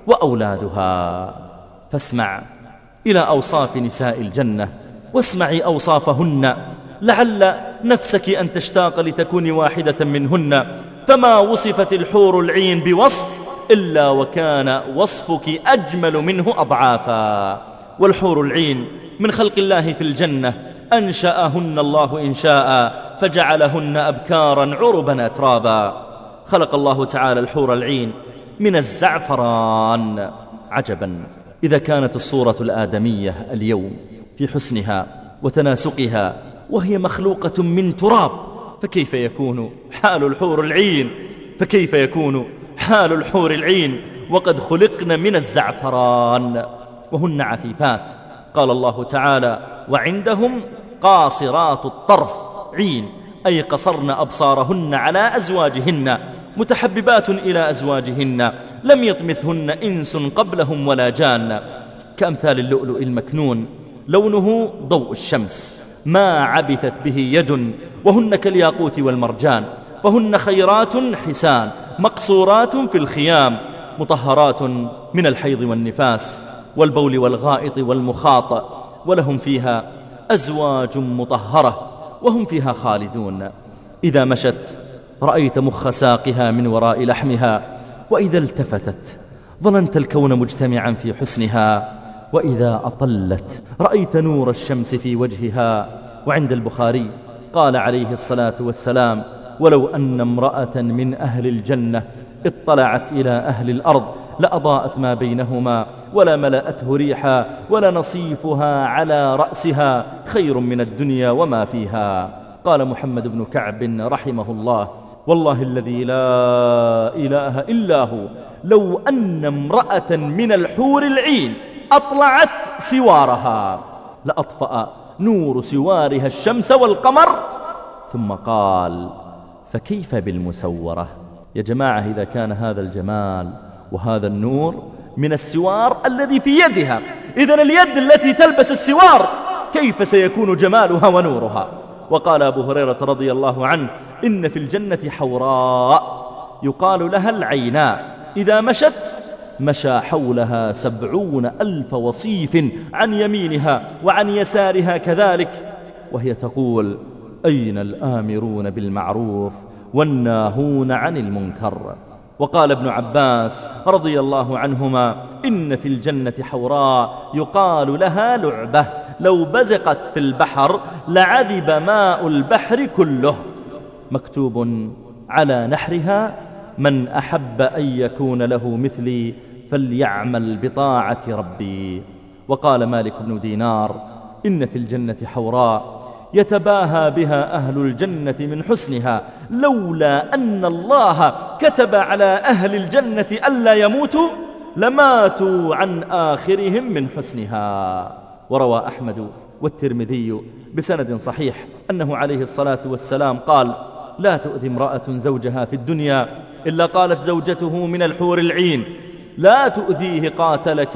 وأولادها. فاسمع إلى أوصاف نساء الجنة واسمعي أوصافهن، لعل نفسك أن تشتاق لتكون واحدة منهن. فما وصفت الحور العين بوصف إلا وكان وصفك أجمل منه أضعافا. والحور العين من خلق الله في الجنة، أنشأهن الله إنشاء فجعلهن أبكارا عربا أترابا. خلق الله تعالى الحور العين من الزعفران. عجبا إذا كانت الصورة الآدمية اليوم في حسنها وتناسقها وهي مخلوقة من تراب، فكيف يكون حال الحور العين فكيف يكون حال الحور العين وقد خلقن من الزعفران وهن عفيفات. قال الله تعالى: وعندهم قاصرات الطرف عين، أي قصرن أبصارهن على أزواجهن، متحببات إلى أزواجهن، لم يطمثهن إنس قبلهم ولا جان، كأمثال اللؤلؤ المكنون، لونه ضوء الشمس، ما عبثت به يد، وهن كالياقوت والمرجان. فهن خيرات حسان مقصورات في الخيام، مطهرات من الحيض والنفاس والبول والغائط والمخاط، ولهم فيها أزواج مطهرة وهم فيها خالدون. إذا مشت رأيت مخ ساقها من وراء لحمها، وإذا التفتت ظننت الكون مجتمعا في حسنها، وإذا أطلت رأيت نور الشمس في وجهها. وعند البخاري قال عليه الصلاة والسلام: ولو أن امرأة من أهل الجنة اطلعت إلى أهل الأرض لأضاءت ما بينهما ولا ملأته ريحا ولا نصيفها على رأسها خير من الدنيا وما فيها. قال محمد بن كعب رحمه الله: والله الذي لا إله إلا هو، لو أن امرأة من الحور العين أطلعت سوارها لأطفأ نور سوارها الشمس والقمر. ثم قال: فكيف بالمسورة؟ يا جماعة، إذا كان هذا الجمال وهذا النور من السوار الذي في يدها، إذن اليد التي تلبس السوار كيف سيكون جمالها ونورها؟ وقال أبو هريرة رضي الله عنه: إن في الجنة حوراء يقال لها العيناء، إذا مشت مشى حولها سبعون ألف وصيف عن يمينها وعن يسارها كذلك، وهي تقول: أين الآمرون بالمعروف والناهون عن المنكر؟ وقال ابن عباس رضي الله عنهما: إن في الجنة حوراء يقال لها لعبة، لو بزقت في البحر لعذب ماء البحر كله، مكتوب على نحرها: من أحب أن يكون له مثلي فليعمل بطاعة ربي. وقال مالك بن دينار: إن في الجنة حوراء يتباهى بها أهل الجنة من حسنها، لولا أن الله كتب على أهل الجنة ألا يموتوا لماتوا عن آخرهم من حسنها. وروى أحمد والترمذي بسند صحيح أنه عليه الصلاة والسلام قال: لا تؤذي امرأة زوجها في الدنيا إلا قالت زوجته من الحور العين: لا تؤذيه قاتلك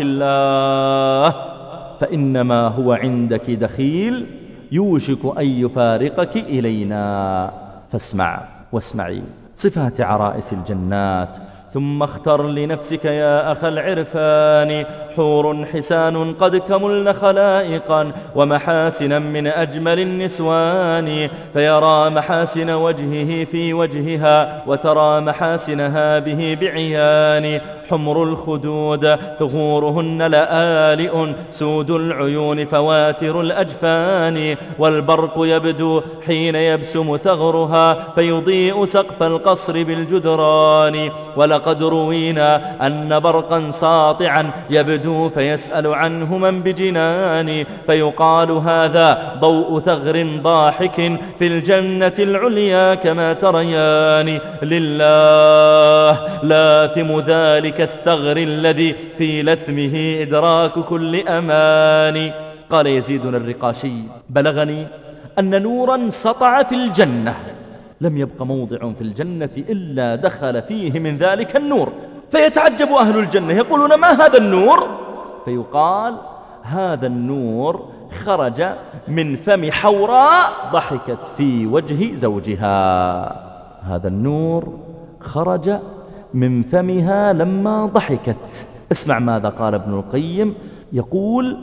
الله، فإنما هو عندك دخيل يوشك أن يفارقك إلينا. فاسمع واسمعي صفات عرائس الجنات، ثم اختر لنفسك يا أخ العرفان حور حسان قد كملن خلائقا ومحاسنا من أجمل النسوان، فيرى محاسن وجهه في وجهها وترى محاسنها به بعيان، حمر الخدود ثغورهن لآلئ سود العيون فواتر الأجفان، والبرق يبدو حين يبسم ثغرها فيضيء سقف القصر بالجدران، ولقد ولقد روينا أن برقا ساطعا يبدو فيسأل عنه من بجنان، فيقال هذا ضوء ثغر ضاحك في الجنة العليا كما تريان. لله لاثم ذلك الثغر الذي في لثمه إدراك كل أمان. قال يزيد الرقاشي: بلغني أن نورا سطع في الجنة، لم يبق موضع في الجنة إلا دخل فيه من ذلك النور، فيتعجب أهل الجنة يقولون: ما هذا النور؟ فيقال: هذا النور خرج من فم حوراء ضحكت في وجه زوجها. هذا النور خرج من فمها لما ضحكت. اسمع ماذا قال ابن القيم، يقول: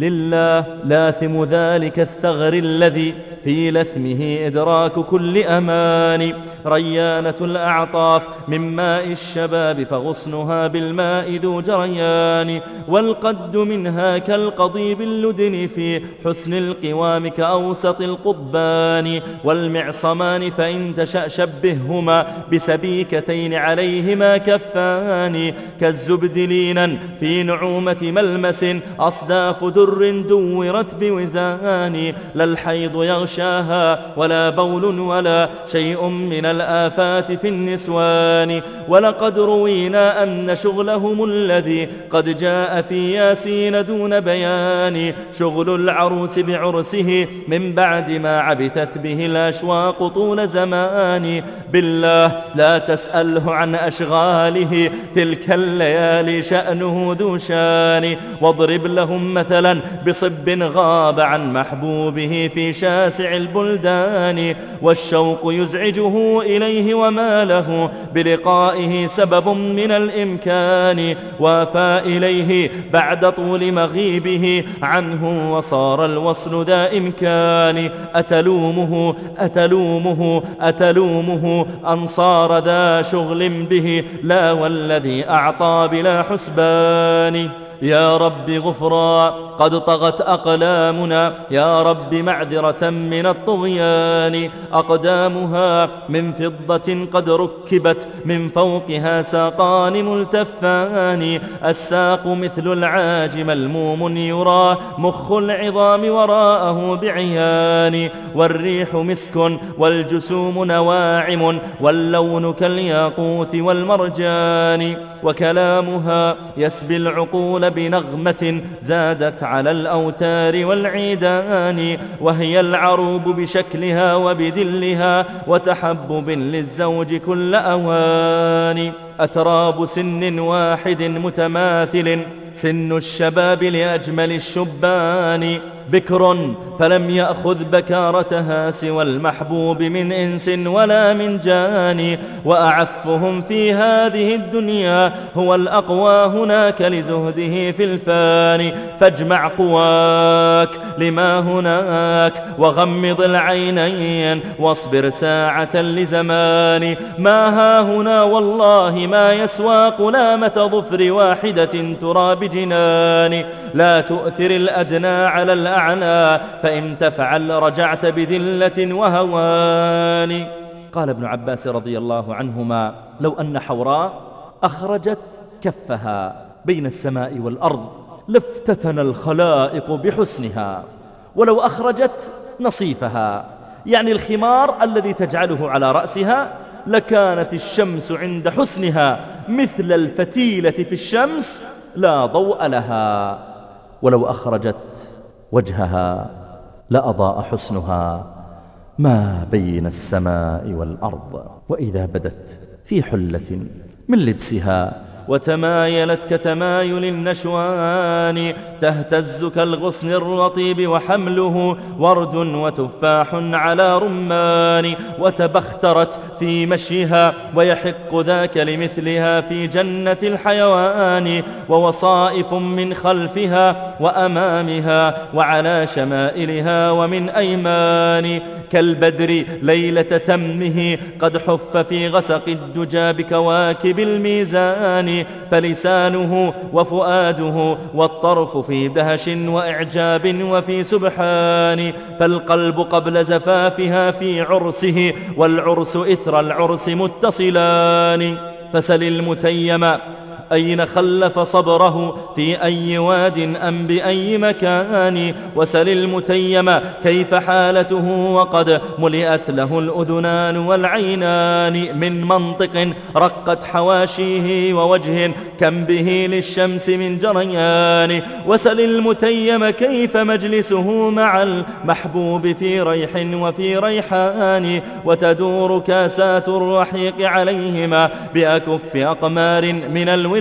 لله لاثم ذلك الثغر الذي في لثمه إدراك كل أمان. ريانة الأعطاف من ماء الشباب فغصنها بالماء ذو جريان، والقد منها كالقضيب اللدن في حسن القوام كأوسط القضبان، والمعصمان فإن تشأ شبههما بسبيكتين عليهما كفان، كالزبد لينا في نعومة ملمس أصداف در دورت بوزان، لا الحيض يغشاها ولا بول ولا شيء من الآفات في النسوان. ولقد روينا أن شغلهم الذي قد جاء في ياسين دون بيان، شغل العروس بعرسه من بعد ما عبثت به الأشواق طول زمان. بالله لا تسأله عن أشغاله، تلك الليالي شأنه ذو شان. واضرب لهم مثلا بصب غاب عن محبوبه في شاسع البلدان، والشوق يزعجه إليه وما له بلقائه سبب من الإمكان، وافى إليه بعد طول مغيبه عنه وصار الوصل ذا إمكان. أتلومه أتلومه أتلومه أن صار ذا شغل به، لا والذي أعطى بلا حسبان. يا رب غفرا قد طغت أقلامنا، يا رب معذرة من الطغيان. أقدامها من فضة قد ركبت من فوقها ساقان ملتفان، الساق مثل العاج ملموم يرى مخ العظام وراءه بعيان. والريح مسك والجسوم نواعم، واللون كالياقوت والمرجان. وكلامها يسبي العقول بنغمة زادت على الأوتار والعيدان، وهي العروب بشكلها وبدلها وتحبب للزوج كل أوان. أتراب سن واحد متماثل، سن الشباب لأجمل الشبان. بكر فلم يأخذ بكارتها سوى المحبوب من إنس ولا من جان، وأعفهم في هذه الدنيا هو الأقوى هناك لزهده في الفان. فاجمع قواك لما هناك وغمض العينين واصبر ساعة لزمان، ما ها هنا والله ما يسوى قلامة ظفر واحدة ترى بجنان. لا تؤثر الأدنى على الأعلى، فإن تفعل رجعت بذلة وهوان. قال ابن عباس رضي الله عنهما: لو أن حوراء أخرجت كفها بين السماء والأرض لافتتن الخلائق بحسنها، ولو أخرجت نصيفها يعني الخمار الذي تجعله على رأسها لكانت الشمس عند حسنها مثل الفتيلة في الشمس لا ضوء لها، ولو أخرجت وجهها لأضاء حسنها ما بين السماء والأرض. وإذا بدت في حلة من لبسها وتمايلت كتمايل النشوان، تهتز كالغصن الرطيب وحمله ورد وتفاح على رمان، وتبخترت في مشيها ويحق ذاك لمثلها في جنة الحيوان، ووصائف من خلفها وأمامها وعلى شمائلها ومن أيمان، كالبدر ليلة تمه قد حف في غسق الدجى بكواكب الميزان، فلسانه وفؤاده والطرف في دهش وإعجاب وفي سبحان، فالقلب قبل زفافها في عرسه والعرس إثر العرس متصلان. فسل المتيم أين خلف صبره في أي واد أم بأي مكان وسل المتيم كيف حالته وقد ملئت له الأذنان والعينان من منطق رقت حواشيه ووجه كم به للشمس من جريان وسل المتيم كيف مجلسه مع المحبوب في ريح وفي ريحان وتدور كاسات الرحيق عليهما بأكف أقمار من الولدان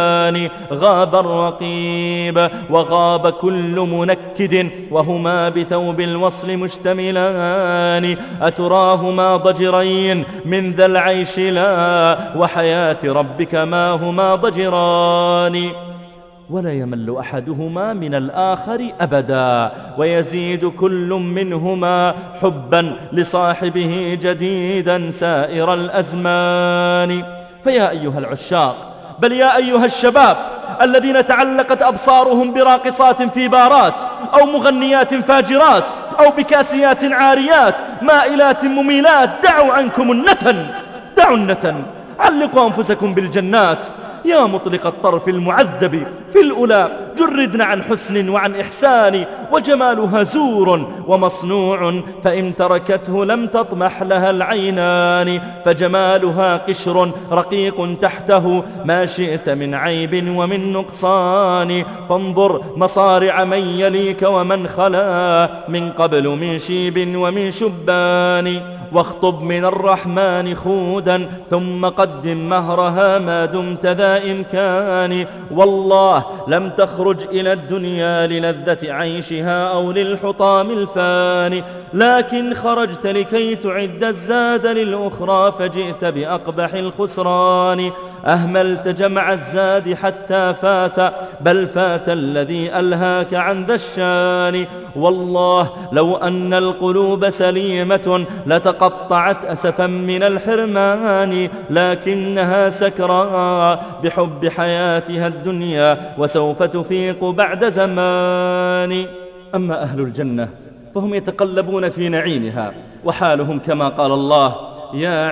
غاب الرقيب وغاب كل منكد وهما بثوب الوصل مشتملان أتراهما ضجرين من ذا العيش لا وحياة ربك ما هما ضجران ولا يمل أحدهما من الآخر أبدا ويزيد كل منهما حبا لصاحبه جديدا سائر الأزمان فيا أيها العشاق بل يا أيها الشباب الذين تعلقت أبصارهم براقصات في بارات أو مغنيات فاجرات أو بكاسيات عاريات مائلات مميلات دعوا عنكم النتن دعوا النتن علقوا أنفسكم بالجنات يا مطلق الطرف المعذب في الأولى جردنا عن حسن وعن إحسان وجمالها زور ومصنوع فإن تركته لم تطمح لها العينان فجمالها قشر رقيق تحته ما شئت من عيب ومن نقصان فانظر مصارع من يليك ومن خلا من قبل من شيب ومن شبان واخطب من الرحمن خودا ثم قدم مهرها ما دمت ذا إمكان والله لم تخرج إلى الدنيا للذة عيشها أو للحطام الفاني لكن خرجت لكي تعد الزاد للأخرى فجئت بأقبح الخسران أهملت جمع الزاد حتى فات بل فات الذي ألهاك عن ذا الشان والله لو أن القلوب سليمة لتقطعت أسفا من الحرمان لكنها سكرى بحب حياتها الدنيا وسوف تفيق بعد زمان أما أهل الجنة فهم يتقلبون في نعيمها وحالهم كما قال الله يا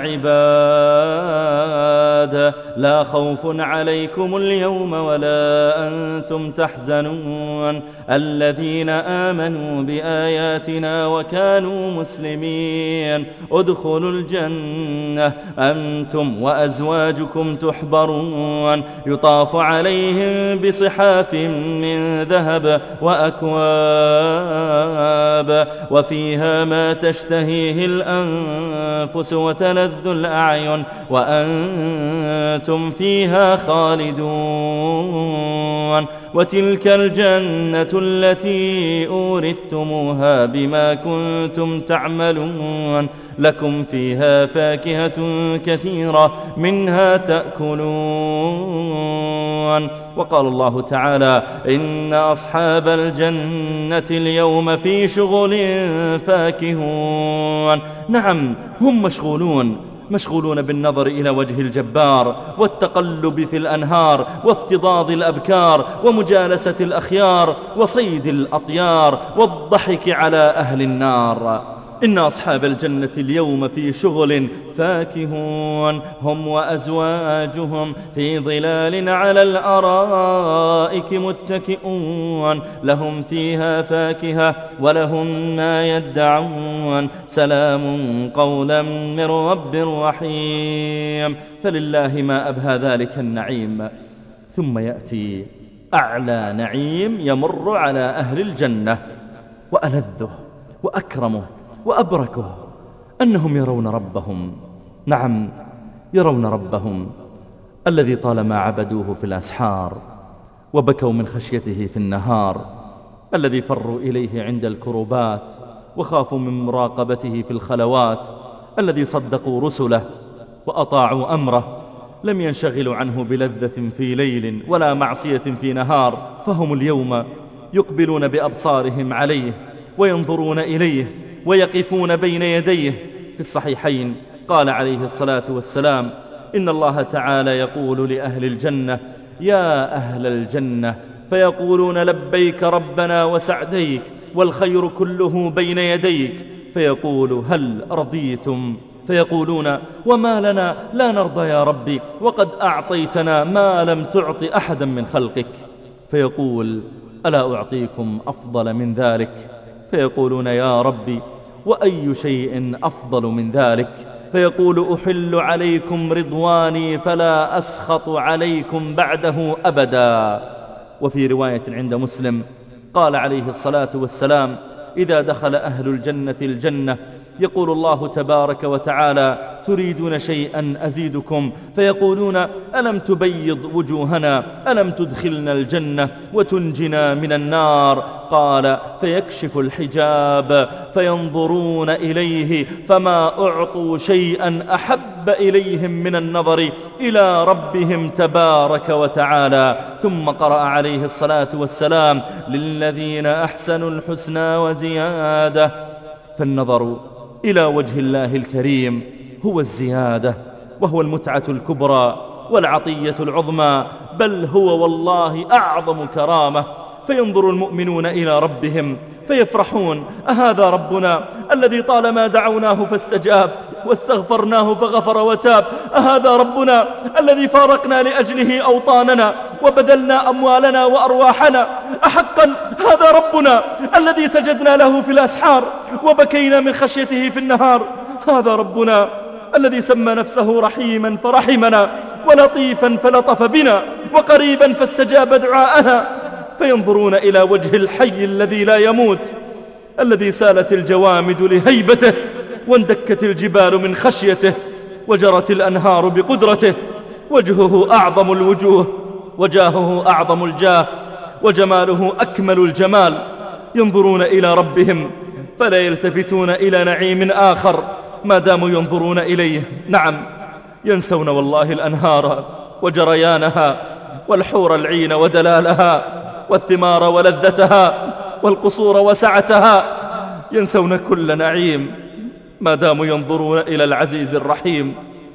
عباد لا خوف عليكم اليوم ولا أنتم تحزنون الذين آمنوا بآياتنا وكانوا مسلمين ادخلوا الجنة أنتم وأزواجكم تحبرون يطاف عليهم بصحاف من ذهب وأكواب وفيها ما تشتهيه الأنفس وتلذ الأعين وأنتم فيها خالدون وتلك الجنة التي أورثتموها بما كنتم تعملون لكم فيها فاكهة كثيرة منها تأكلون وقال الله تعالى إن أصحاب الجنة اليوم في شغل فاكهون نعم هم مشغولون مشغولون بالنظر إلى وجه الجبار والتقلب في الأنهار وافتضاض الأبكار ومجالسة الأخيار وصيد الأطيار والضحك على أهل النار إن أصحاب الجنة اليوم في شغل فاكهون هم وأزواجهم في ظلال على الأرائك متكئون لهم فيها فاكهة ولهم ما يدعون سلام قولا من رب رحيم فلله ما أبهى ذلك النعيم ثم يأتي أعلى نعيم يمر على أهل الجنة وألذه وأكرمه وأبركه أنهم يرون ربهم نعم يرون ربهم الذي طالما عبدوه في الأسحار وبكوا من خشيته في النهار الذي فروا إليه عند الكروبات وخافوا من مراقبته في الخلوات الذي صدقوا رسله وأطاعوا أمره لم ينشغلوا عنه بلذة في ليل ولا معصية في نهار فهم اليوم يقبلون بأبصارهم عليه وينظرون إليه ويقفون بين يديه في الصحيحين قال عليه الصلاة والسلام إن الله تعالى يقول لأهل الجنة يا أهل الجنة فيقولون لبيك ربنا وسعديك والخير كله بين يديك فيقول هل رضيتم فيقولون وما لنا لا نرضى يا ربي وقد أعطيتنا ما لم تعط أحدا من خلقك. فيقول ألا أعطيكم أفضل من ذلك؟ فيقولون يا ربي وأي شيء أفضل من ذلك؟ فيقول أحل عليكم رضواني فلا أسخط عليكم بعده أبدا. وفي رواية عند مسلم قال عليه الصلاة والسلام إذا دخل أهل الجنة الجنة يقول الله تبارك وتعالى تريدون شيئا أزيدكم؟ فيقولون ألم تبيض وجوهنا، ألم تدخلنا الجنة وتنجنا من النار؟ قال فيكشف الحجاب فينظرون إليه فما أعطوا شيئا أحب إليهم من النظر إلى ربهم تبارك وتعالى. ثم قرأ عليه الصلاة والسلام للذين أحسنوا الحسنى وزيادة. فالنظر إلى وجه الله الكريم هو الزيادة وهو المتعة الكبرى والعطية العظمى، بل هو والله أعظم كرامة. فينظر المؤمنون إلى ربهم فيفرحون أهذا ربنا الذي طالما دعوناه فاستجاب واستغفرناه فغفر وتاب؟ أهذا ربنا الذي فارقنا لأجله أوطاننا وبدلنا أموالنا وأرواحنا؟ أحقا هذا ربنا الذي سجدنا له في الأسحار وبكينا من خشيته في النهار؟ هذا ربنا الذي سمى نفسه رحيما فرحمنا ولطيفا فلطف بنا وقريبا فاستجاب دعاءنا. فينظرون إلى وجه الحي الذي لا يموت، الذي سالت الجوامد لهيبته واندكت الجبال من خشيته وجرت الأنهار بقدرته. وجهه أعظم الوجوه وجاهه أعظم الجاه وجماله أكمل الجمال. ينظرون إلى ربهم فلا يلتفتون إلى نعيم آخر ما داموا ينظرون إليه. نعم ينسون والله الأنهار وجريانها والحور العين ودلالها والثمار ولذتها والقصور وسعتها، ينسون كل نعيم ما داموا ينظرون إلى العزيز الرحيم.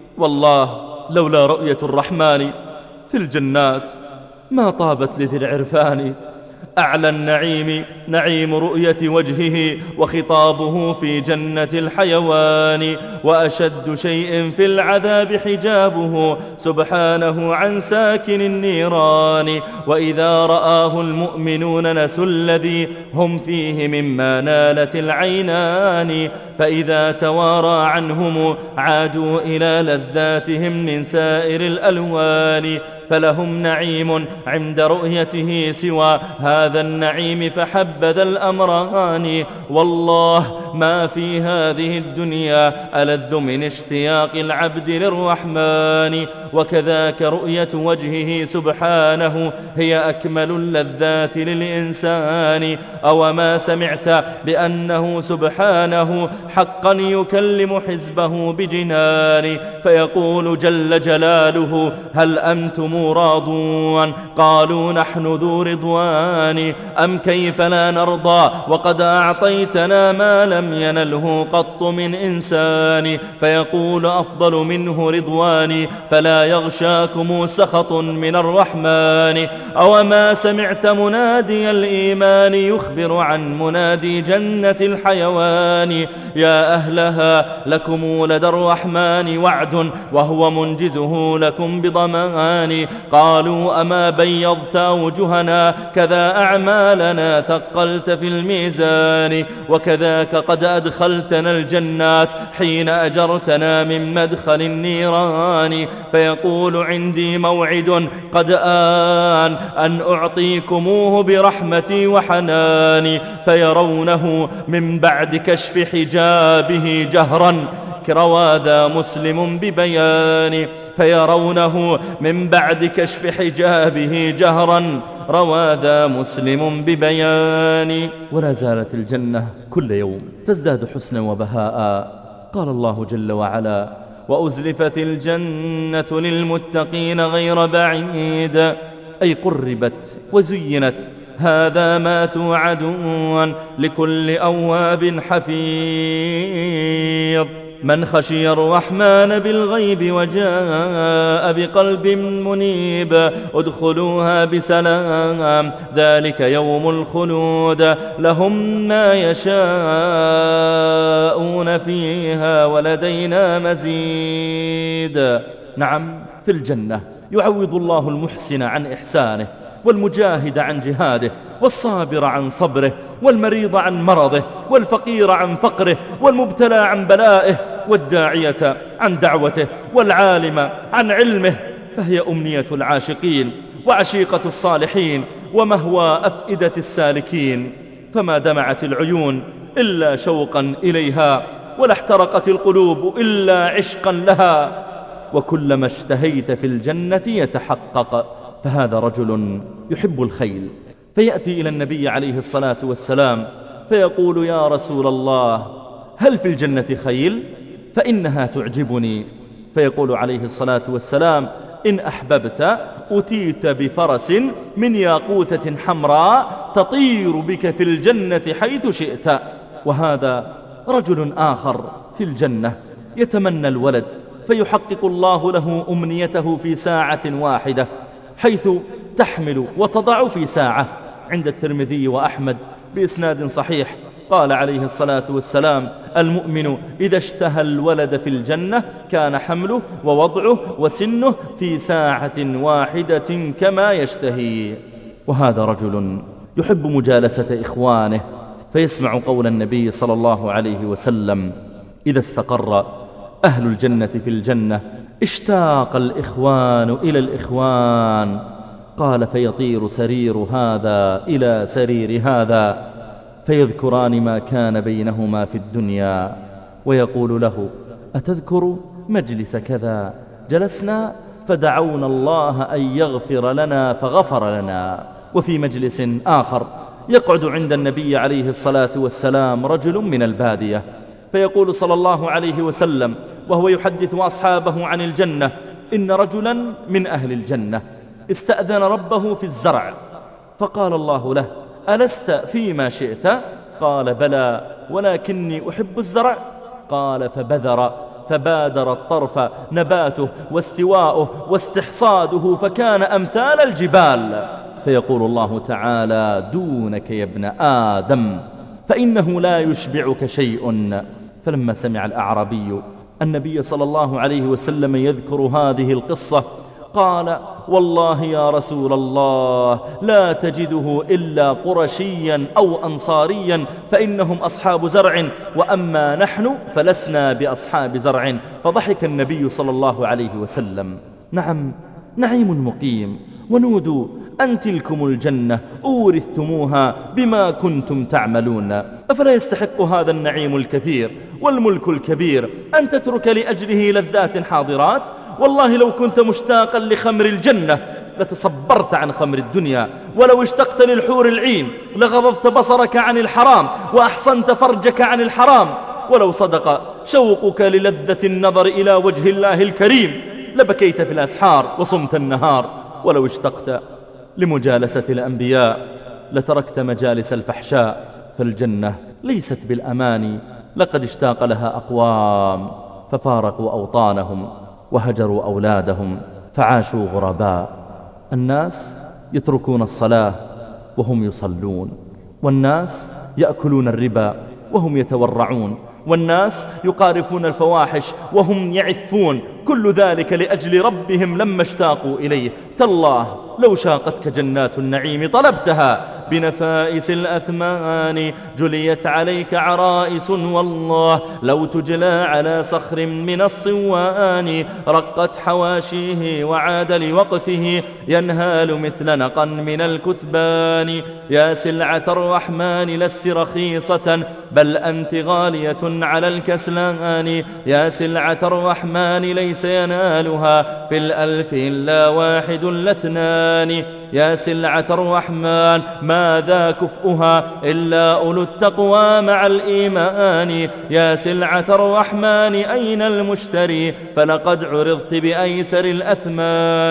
والله لولا رؤية الرحمن في الجنات ما طابت لذي العرفان. أعلى النعيم نعيم رؤية وجهه وخطابه في جنة الحيوان، وأشد شيء في العذاب حجابه سبحانه عن ساكن النيران. وإذا رآه المؤمنون نسوا الذي هم فيه مما نالت العينان، فإذا توارى عنهم عادوا إلى لذاتهم من سائر الألوان. فلهم نعيم عند رؤيته سوى هذا النعيم فحبذا الأمران. والله ما في هذه الدنيا ألذ من اشتياق العبد للرحمن، وكذاك رؤية وجهه سبحانه هي أكمل اللذات للإنسان. أو ما سمعت بأنه سبحانه حقا يكلم حزبه بجنان، فيقول جل جلاله هل أنتم راضون؟ قالوا نحن ذو رضوان. أم كيف لا نرضى وقد أعطيتنا ما لم ينله قط من إنسان؟ فيقول أفضل منه رضواني فلا يغشاكم سخط من الرحمن. أو ما سمعت منادي الإيمان يخبر عن منادي جنة الحيوان؟ يا أهلها لكم لدى الرحمن وعد وهو منجزه لكم بضمان. قالوا أما بيضت وجهنا كذا أعمالنا ثقلت في الميزان، وكذاك قد أدخلتنا الجنات حين أجرتنا من مدخل النيران. فيقول عندي موعد قد آن أن أعطيكموه برحمتي وحناني. فيرونه من بعد كشف حجابه جهرا روى ذا مسلم ببيان. فيرونه من بعد كشف حجابه جهرا روى ذا مسلم ببيان. ولا زالت الجنة كل يوم تزداد حسنا وبهاء. قال الله جل وعلا وأزلفت الجنة للمتقين غير بعيد، أي قربت وزينت. هذا ما توعدون لكل أواب حفيظ. من خشي الرحمن بالغيب وجاء بقلب منيب ادخلوها بسلام ذلك يوم الخلود لهم ما يشاءون فيها ولدينا مزيد. نعم، في الجنة يعوض الله المحسن عن إحسانه، والمجاهد عن جهاده، والصابر عن صبره، والمريض عن مرضه، والفقير عن فقره، والمبتلى عن بلائه، والداعية عن دعوته، والعالم عن علمه. فهي أمنية العاشقين وعشيقة الصالحين ومهوى أفئدة السالكين. فما دمعت العيون إلا شوقا إليها، ولا احترقت القلوب إلا عشقا لها، وكلما اشتهيت في الجنة يتحقق. فهذا رجل يحب الخيل، فيأتي إلى النبي عليه الصلاة والسلام فيقول: يا رسول الله، هل في الجنة خيل؟ فإنها تعجبني. فيقول عليه الصلاة والسلام: إن أحببت أتيت بفرس من ياقوتة حمراء تطير بك في الجنة حيث شئت. وهذا رجل آخر في الجنة يتمنى الولد، فيحقق الله له أمنيته في ساعة واحدة، حيث تحمل وتضع في ساعة. عند الترمذي وأحمد بإسناد صحيح قال عليه الصلاة والسلام: المؤمن إذا اشتهى الولد في الجنة كان حمله ووضعه وسنه في ساعة واحدة كما يشتهي. وهذا رجل يحب مجالسة إخوانه، فيسمع قول النبي صلى الله عليه وسلم: إذا استقر أهل الجنة في الجنة اشتاق الإخوان إلى الإخوان. قال: فيطير سرير هذا إلى سرير هذا، فيذكران ما كان بينهما في الدنيا، ويقول له: أتذكر مجلس كذا جلسنا فدعونا الله أن يغفر لنا فغفر لنا. وفي مجلس آخر يقعد عند النبي عليه الصلاة والسلام رجل من البادية، فيقول صلى الله عليه وسلم وهو يحدث أصحابه عن الجنة: إن رجلا من أهل الجنة استأذن ربه في الزرع، فقال الله له: ألست فيما شئت؟ قال: بلى، ولكني أحب الزرع. قال: فبذر فبادر الطرف نباته واستواؤه واستحصاده فكان أمثال الجبال. فيقول الله تعالى: دونك يا ابن آدم، فإنه لا يشبعك شيء. فلما سمع الأعرابي النبي صلى الله عليه وسلم يذكر هذه القصة قال: والله يا رسول الله لا تجده إلا قرشيا أو أنصاريا، فإنهم أصحاب زرع، وأما نحن فلسنا بأصحاب زرع. فضحك النبي صلى الله عليه وسلم. نعم، نعيم مقيم، ونودوا أن تلكم الجنة أورثتموها بما كنتم تعملون. أفلا يستحق هذا النعيم الكثير والملك الكبير أن تترك لأجله لذات حاضرات؟ والله لو كنت مشتاقا لخمر الجنة لتصبرت عن خمر الدنيا، ولو اشتقت للحور العين لغضضت بصرك عن الحرام وأحصنت فرجك عن الحرام، ولو صدق شوقك للذة النظر إلى وجه الله الكريم لبكيت في الأسحار وصمت النهار، ولو اشتقت لمجالسة الأنبياء لتركت مجالس الفحشاء. فالجنة ليست بالأماني، لقد اشتاق لها أقوام ففارقوا أوطانهم وهجروا أولادهم فعاشوا غرباء. الناس يتركون الصلاة وهم يصلون، والناس يأكلون الربا وهم يتورعون، والناس يقارفون الفواحش وهم يعفون، كل ذلك لأجل ربهم لما اشتاقوا إليه. تالله لو شاقتك جنات النعيم طلبتها بنفائس الأثمان، جليت عليك عرائس والله لو تجلى على صخر من الصوان، رقت حواشيه وعاد لوقته ينهال مثل نقا من الكثبان. يا سلعة الرحمن لست رخيصة بل أنت غالية على الكسلان، يا سلعة الرحمن ليس ينالها في الألف إلا واحد لاثنان، يا سلعة الرحمن ماذا كفؤها إلا أولو التقوى مع الإيمان، يا سلعة الرحمن أين المشتري فلقد عرضت بأيسر الأثمان.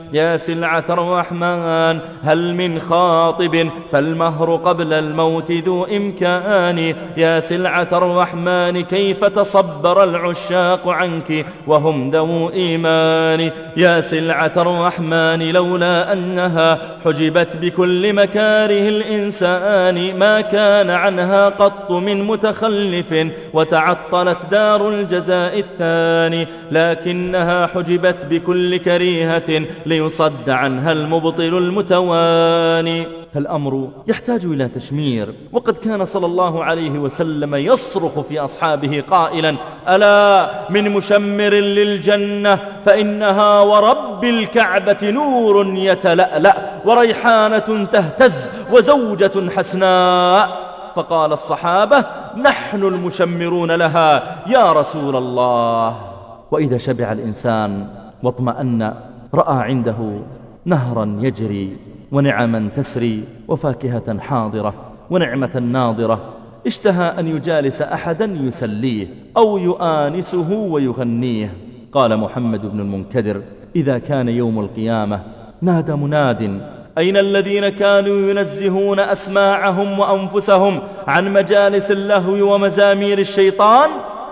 يا سلعة الرحمن هل من خاطب فالمهر قبل الموت ذو إمكان. يا سلعة الرحمن كيف تصبر العشاق عنك وهم ذو إيمان. يا سلعة الرحمن لولا أنها حجبت بكل مكاره الإنسان ما كان عنها قط من متخلف وتعطلت دار الجزاء الثاني، لكنها حجبت بكل كريهة ليصد عنها المبطل المتواني. فالأمر يحتاج إلى تشمير، وقد كان صلى الله عليه وسلم يصرخ في أصحابه قائلا: ألا من مشمر للجنة فإنها ورب الكعبة نور يتلألأ وريحانة تهتز وزوجة حسناء. فقال الصحابة: نحن المشمرون لها يا رسول الله. وإذا شبع الإنسان واطمأن رأى عنده نهرا يجري ونعما تسري وفاكهة حاضرة ونعمة ناضرة، اشتهى أن يجالس أحدا يسليه أو يؤانسه ويغنيه. قال محمد بن المنكدر: إذا كان يوم القيامة نادى مناد: أين الذين كانوا ينزهون أسماعهم وأنفسهم عن مجالس اللهو ومزامير الشيطان؟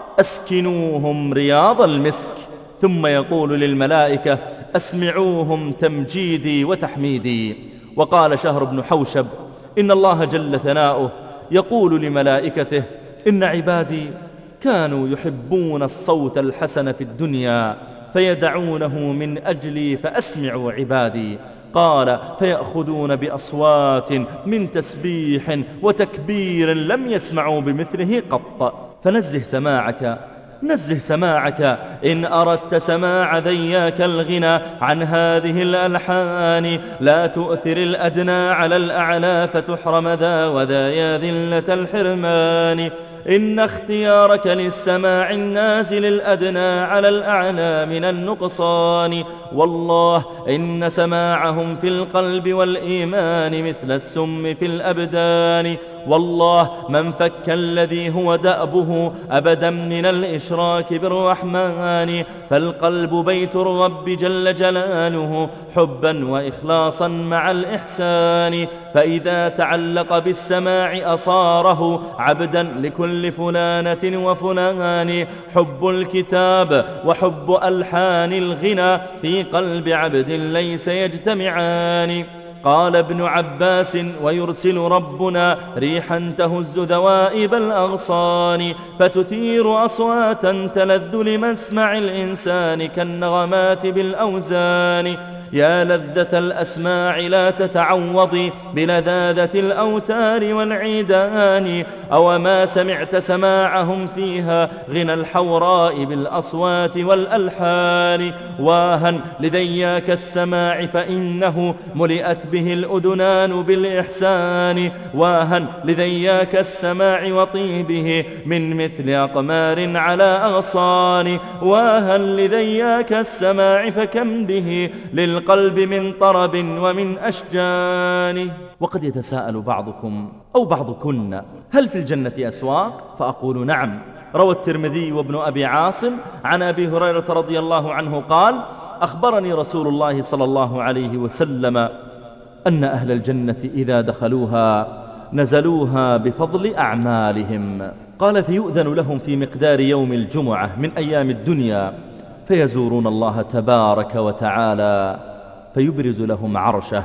أسكنوهم رياض المسك. ثم يقول للملائكة: أسمعوهم تمجيدي وتحميدي. وقال شهر بن حوشب: إن الله جل ثناؤه يقول لملائكته: إن عبادي كانوا يحبون الصوت الحسن في الدنيا فيدعونه من أجلي فأسمعوا عبادي. قال: فيأخذون بأصوات من تسبيح وتكبير لم يسمعوا بمثله قط. فنزه سماعك نزه سماعك إن أردت سماع ذياك الغنى عن هذه الألحان. لا تؤثر الأدنى على الأعلى فتحرم ذا وذا يا ذلة الحرمان. إن اختيارك للسماع النازل الأدنى على الأعلى من النقصان. والله إن سماعهم في القلب والإيمان مثل السم في الأبدان. والله من فك الذي هو دأبه أبدا من الإشراك بالرحمن. فالقلب بيت الرب جل جلاله حبا وإخلاصا مع الإحسان. فإذا تعلق بالسماع أصاره عبدا لكل فلانة وفلان. حب الكتاب وحب ألحان الغنى في قلب عبد ليس يجتمعان. قال ابن عباس: ويرسل ربنا ريحا تهز ذوائب الأغصان فتثير أصواتا تلذ لمسمع الإنسان كالنغمات بالأوزان. يا لذة الأسماع لا تتعوضي بلذاذة الأوتار والعيدان. أو ما سمعت سماعهم فيها غنى الحوراء بالأصوات والألحان. واها لذياك السماع فإنه ملئت به الأذنان بالإحسان. واها لذياك السماع وطيبه من مثل أقمار على أغصان. واها لذياك السماع فكم به للقلب من طرب ومن أشجان. وقد يتساءل بعضكم أو بعضكن: هل في الجنة أسواق؟ فأقول: نعم. روى الترمذي وابن أبي عاصم عن أبي هريرة رضي الله عنه قال: أخبرني رسول الله صلى الله عليه وسلم أن أهل الجنة إذا دخلوها نزلوها بفضل أعمالهم. قال: فيؤذن لهم في مقدار يوم الجمعة من أيام الدنيا فيزورون الله تبارك وتعالى فيبرز لهم عرشه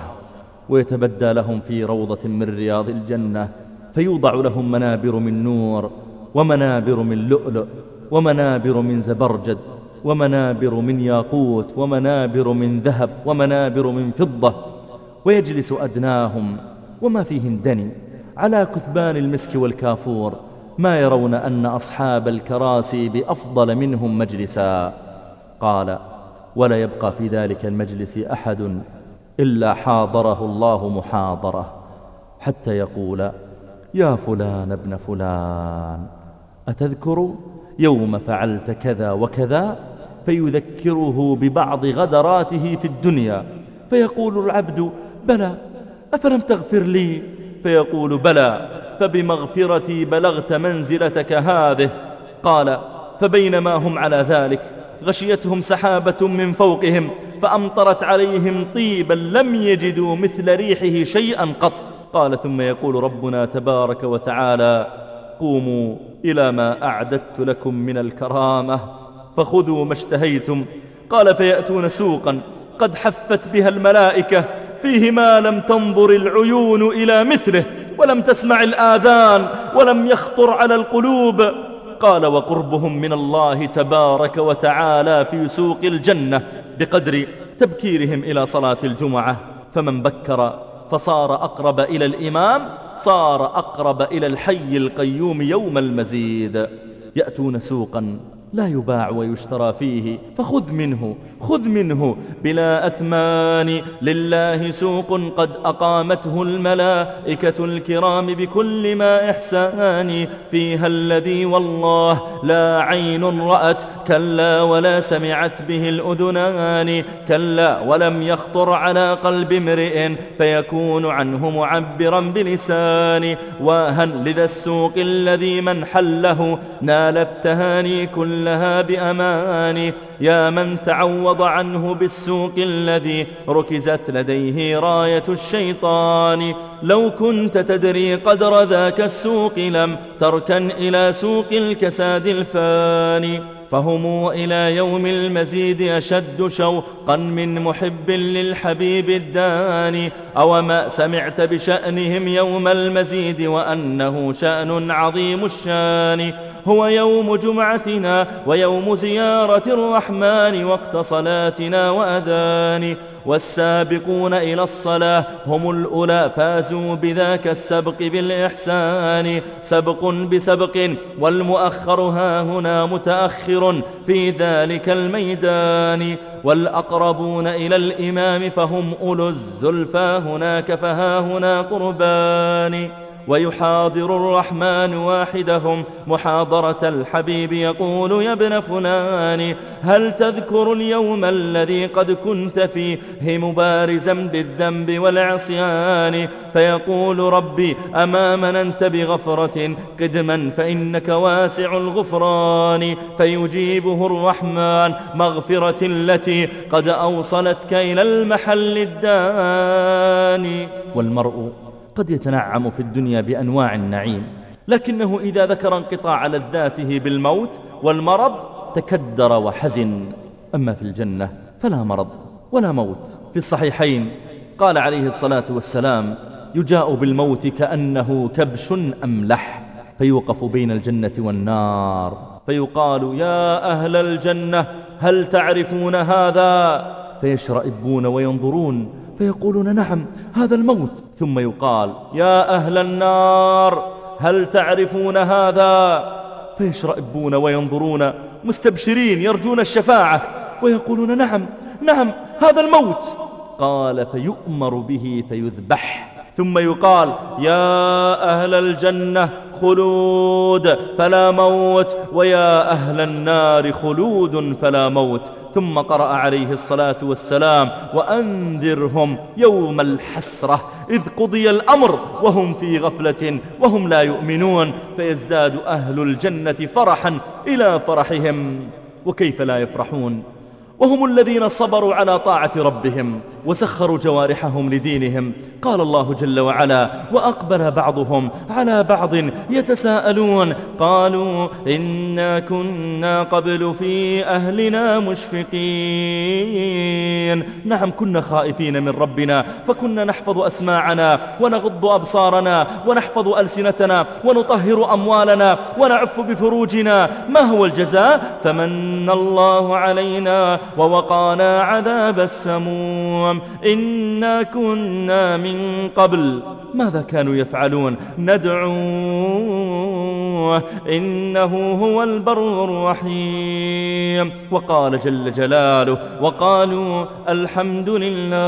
ويتبدى لهم في روضة من رياض الجنة فيوضع لهم منابر من نور ومنابر من لؤلؤ ومنابر من زبرجد ومنابر من ياقوت ومنابر من ذهب ومنابر من فضة. ويجلس أدناهم وما فيهم دني على كثبان المسك والكافور ما يرون أن أصحاب الكراسي بأفضل منهم مجلسا. قال: ولا يبقى في ذلك المجلس أحد إلا حاضره الله محاضرة حتى يقول: يا فلان ابن فلان أتذكر يوم فعلت كذا وكذا؟ فيذكره ببعض غدراته في الدنيا فيقول العبد: بلى، أفلم تغفر لي؟ فيقول: بلى، فبمغفرتي بلغت منزلتك هذه. قال: فبينما هم على ذلك غشيتهم سحابة من فوقهم فأمطرت عليهم طيبا لم يجدوا مثل ريحه شيئا قط. قال ثم يقول ربنا تبارك وتعالى قوموا إلى ما أعددت لكم من الكرامة فخذوا ما اشتهيتم. قال فيأتون سوقا قد حفت بها الملائكة فيه ما لم تنظر العيون إلى مثله ولم تسمع الآذان ولم يخطر على القلوب. قال وقربهم من الله تبارك وتعالى في سوق الجنة بقدر تبكيرهم إلى صلاة الجمعة، فمن بكر فصار أقرب إلى الإمام صار أقرب إلى الحي القيوم يوم المزيد. يأتون سوقا لا يباع ويشترى فيه فخذ منه خذ منه بلا أثمان. لله سوق قد أقامته الملائكة الكرام بكل ما إحسان، فيها الذي والله لا عين رأت كلا ولا سمعت به الأذنان، كلا ولم يخطر على قلب امرئ فيكون عنه معبرا بلسان. واهن لذا السوق الذي من حله نال التهاني كلها بأمان. يا من تعوض عنه بالسوق الذي ركزت لديه راية الشيطان، لو كنت تدري قدر ذاك السوق لم تركن إلى سوق الكساد الفاني. فهم إلى يوم المزيد أشد شوقا من محب للحبيب الداني. أو ما سمعت بشأنهم يوم المزيد وأنه شأن عظيم الشان. هو يوم جمعتنا ويوم زيارة الرحمن وقت صلاتنا وأذان. والسابقون إلى الصلاة هم الأولى فازوا بذاك السبق بالإحسان. سبق بسبق والمؤخر ها هنا متأخر في ذلك الميدان. والأقربون إلى الإمام فهم أولو الزلفى هناك فها هنا قربان. ويحاضر الرحمن واحدهم محاضرة الحبيب يقول يا ابن فلان هل تذكر اليوم الذي قد كنت فيه مبارزا بالذنب والعصيان؟ فيقول ربي أما مننت بغفرة قدما فإنك واسع الغفران. فيجيبه الرحمن مغفرة التي قد أوصلتك إلى المحل الداني. والمرء قد يتنعم في الدنيا بأنواع النعيم، لكنه إذا ذكر انقطاع لذاته بالموت والمرض تكدر وحزن. أما في الجنة فلا مرض ولا موت. في الصحيحين قال عليه الصلاة والسلام يجاء بالموت كأنه كبش أملح فيوقف بين الجنة والنار فيقال يا أهل الجنة هل تعرفون هذا؟ فيشرئبون وينظرون فيقولون نعم هذا الموت. ثم يقال يا أهل النار هل تعرفون هذا؟ فيشرئبون وينظرون مستبشرين يرجون الشفاعة ويقولون نعم نعم هذا الموت. قال فيؤمر به فيذبح. ثم يقال يا أهل الجنة خلود فلا موت ويا أهل النار خلود فلا موت. ثم قرأ عليه الصلاة والسلام وأنذرهم يوم الحسرة إذ قضي الأمر وهم في غفلة وهم لا يؤمنون. فيزداد أهل الجنة فرحا إلى فرحهم. وكيف لا يفرحون وهم الذين صبروا على طاعة ربهم وسخروا جوارحهم لدينهم. قال الله جل وعلا وأقبل بعضهم على بعض يتساءلون قالوا إنا كنا قبل في أهلنا مشفقين. نعم كنا خائفين من ربنا فكنا نحفظ أسماعنا ونغض أبصارنا ونحفظ ألسنتنا ونطهر أموالنا ونعف بفروجنا. ما هو الجزاء؟ فمن الله علينا ووقانا عذاب السموم. إنا كنا من قبل ماذا كانوا يفعلون؟ ندعوه إنه هو البر الرحيم. وقال جل جلاله وقالوا الحمد لله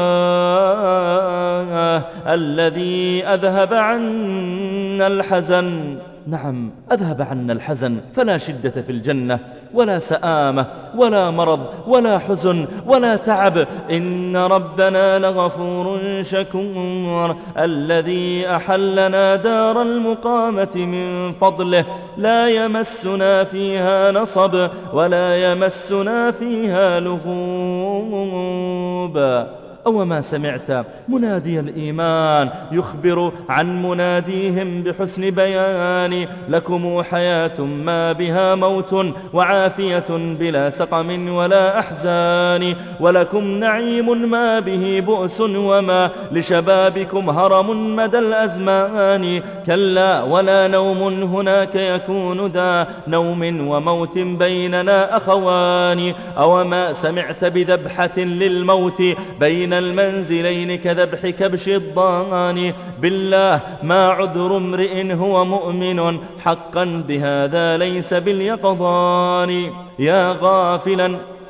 الذي أذهب عنا الحزن. نعم أذهب عنا الحزن فلا شدة في الجنة ولا سآمة ولا مرض ولا حزن ولا تعب. إن ربنا لغفور شكور الذي أحلنا دار المقامة من فضله لا يمسنا فيها نصب ولا يمسنا فيها لغوب. القلوب. أو ما سمعت منادي الإيمان يخبر عن مناديهم بحسن بيان لكم حياة ما بها موت وعافية بلا سقم ولا أحزان ولكم نعيم ما به بؤس وما لشبابكم هرم مدى الأزمان كلا ولا نوم هناك يكون ذا نوم وموت بيننا أخوان أو ما سمعت بذبحة للموت بين المنزلين كذبح كبش الضان بالله ما عذر امرئ هو مؤمن حقا بهذا ليس باليقظان يا غافلا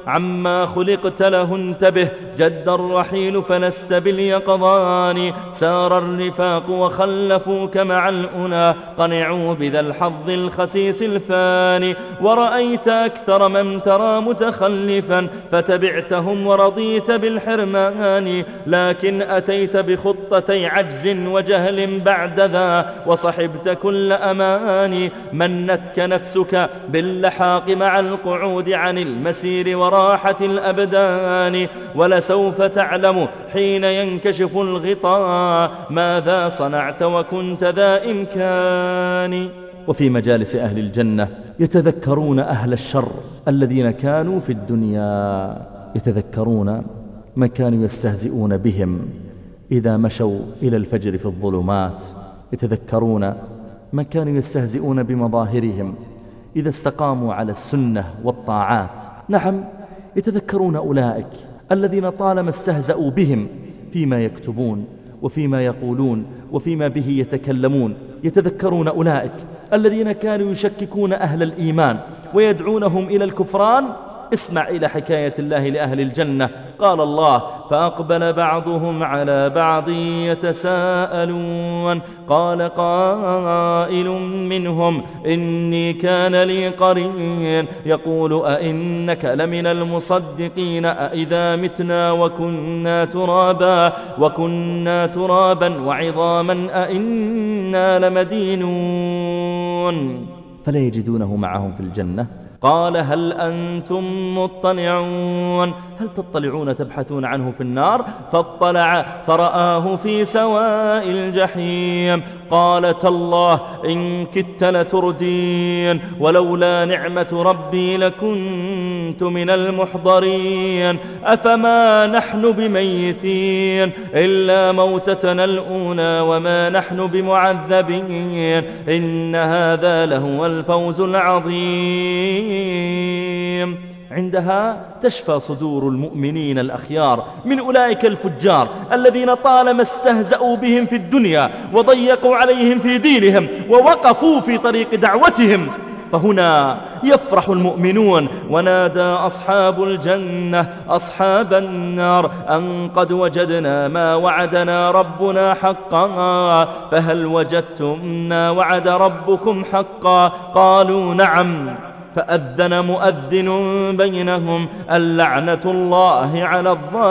عما خلقت له انتبه جد الرحيل فلست باليقظان سار الرفاق وخلفوك مع الأنى قنعوا بذا الحظ الخسيس الفاني ورأيت أكثر من ترى متخلفا فتبعتهم ورضيت بالحرمان لكن أتيت بخطتي عجز وجهل بعد ذا وصحبت كل أمان منتك نفسك باللحاق مع القعود عن المسير وراحة الأبدان ولسوف تعلم حين ينكشف الغطاء ماذا صنعت وكنت ذا إمكان. وفي مجالس أهل الجنة يتذكرون أهل الشر الذين كانوا في الدنيا يتذكرون ما كانوا يستهزئون بهم إذا مشوا إلى الفجر في الظلمات يتذكرون ما كانوا يستهزئون بمظاهرهم إذا استقاموا على السنة والطاعات. نعم يتذكرون أولئك الذين طالما استهزأوا بهم فيما يكتبون وفيما يقولون وفيما به يتكلمون يتذكرون أولئك الذين كانوا يشككون أهل الإيمان ويدعونهم إلى الكفران. اسمع إلى حكاية الله لأهل الجنة قال الله فأقبل بعضهم على بعض يتساءلون قال قائل منهم إني كان لي قرين يقول أئنك لمن المصدقين أئذا متنا وكنا ترابا وكنا ترابا وعظاما أئنا لمدينون فلا يجدونه معهم في الجنة. قال هل أنتم مطلعون هل تطلعون تبحثون عنه في النار فاطلع فرآه في سواء الجحيم قال تالله إن كدت لتردين ولولا نعمة ربي لكنت من المحضرين أفما نحن بميتين إلا موتتنا الأولى وما نحن بمعذبين إن هذا لهو الفوز العظيم. عندها تشفى صدور المؤمنين الأخيار من أولئك الفجار الذين طالما استهزأوا بهم في الدنيا وضيقوا عليهم في دينهم ووقفوا في طريق دعوتهم فهنا يفرح المؤمنون ونادى أصحاب الجنة أصحاب النار أن قد وجدنا ما وعدنا ربنا حقا فهل وجدتم ما وعد ربكم حقا قالوا نعم فأذن مؤذن بينهم اللعنة الله على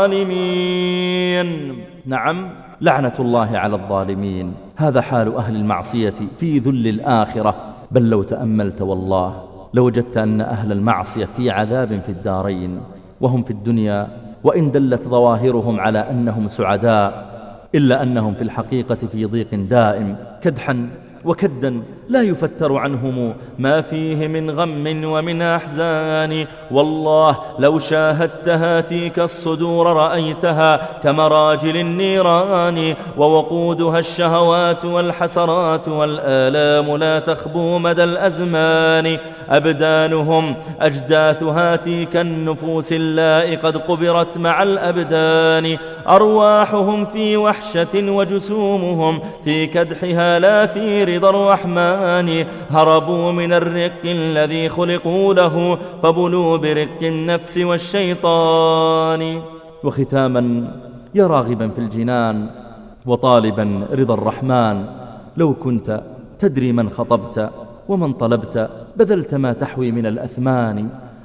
الظالمين. نعم لعنة الله على الظالمين هذا حال أهل المعصية في ذل الآخرة. بل لو تأملت والله لوجدت أن أهل المعصية في عذاب في الدارين وهم في الدنيا وإن دلت ظواهرهم على أنهم سعداء إلا أنهم في الحقيقة في ضيق دائم كدحا وكدا لا يفتر عنهم ما فيه من غم ومن أحزان. والله لو شاهدت هاتيك الصدور رأيتها كمراجل النيران ووقودها الشهوات والحسرات والآلام لا تخبو مدى الأزمان. أبدانهم أجداث هاتيك النفوس اللائي قد قبرت مع الأبدان أرواحهم في وحشة وجسومهم في كدحها لا في رضا الرحمن. هربوا من الرق الذي خلقوا له فبلوا برق النفس والشيطان. وختاما يا راغبا في الجنان وطالبا رضا الرحمن لو كنت تدري من خطبت ومن طلبت بذلت ما تحوي من الأثمان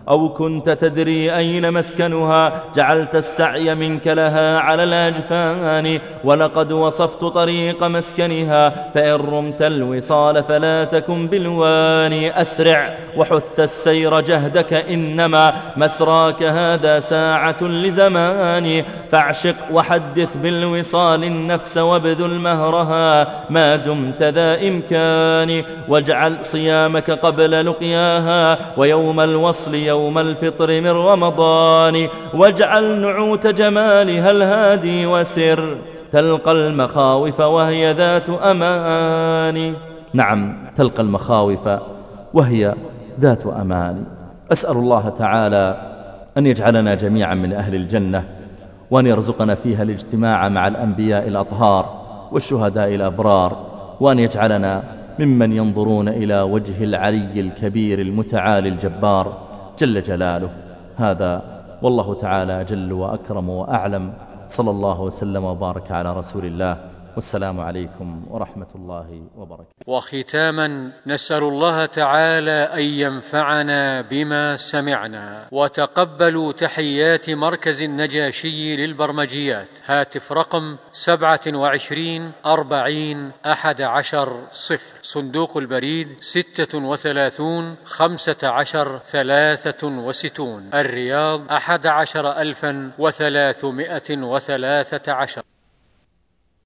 أو كنت تدري أين مسكنها جعلت السعي منك لها على الأجفان. ولقد وصفت طريق مسكنها فإن رمت الوصال فلا تكن بالواني. أسرع وحث السير جهدك إنما مسراك هذا ساعة لزمان. فاعشق وحدث بالوصال النفس وابذل مهرها ما دمت ذا إمكان. واجعل صيامك قبل لقياها ويوم الوصل يوم الفطر من رمضان. واجعل نعوت جمالها الهادي وسر تلقى المخاوف وهي ذات أمان. نعم، تلقى المخاوف وهي ذات أمان. أسأل الله تعالى أن يجعلنا جميعا من أهل الجنة، وأن يرزقنا فيها الاجتماع مع الأنبياء الأطهار والشهداء الأبرار، وأن يجعلنا ممن ينظرون إلى وجه العلي الكبير المتعالي الجبار جل جلاله. هذا والله تعالى جل وأكرم وأعلم. صلى الله وسلم وبارك على رسول الله، والسلام عليكم ورحمة الله وبركاته. وختاما نسأل الله تعالى أن ينفعنا بما سمعنا. وتقبلوا تحيات مركز النجاشي للبرمجيات. هاتف رقم سبعة وعشرين أربعين أحد عشر صفر. صندوق البريد ستة وثلاثون خمسة عشر ثلاثة وستون. الرياض أحد عشر ألفا وثلاثمائة وثلاثة عشر.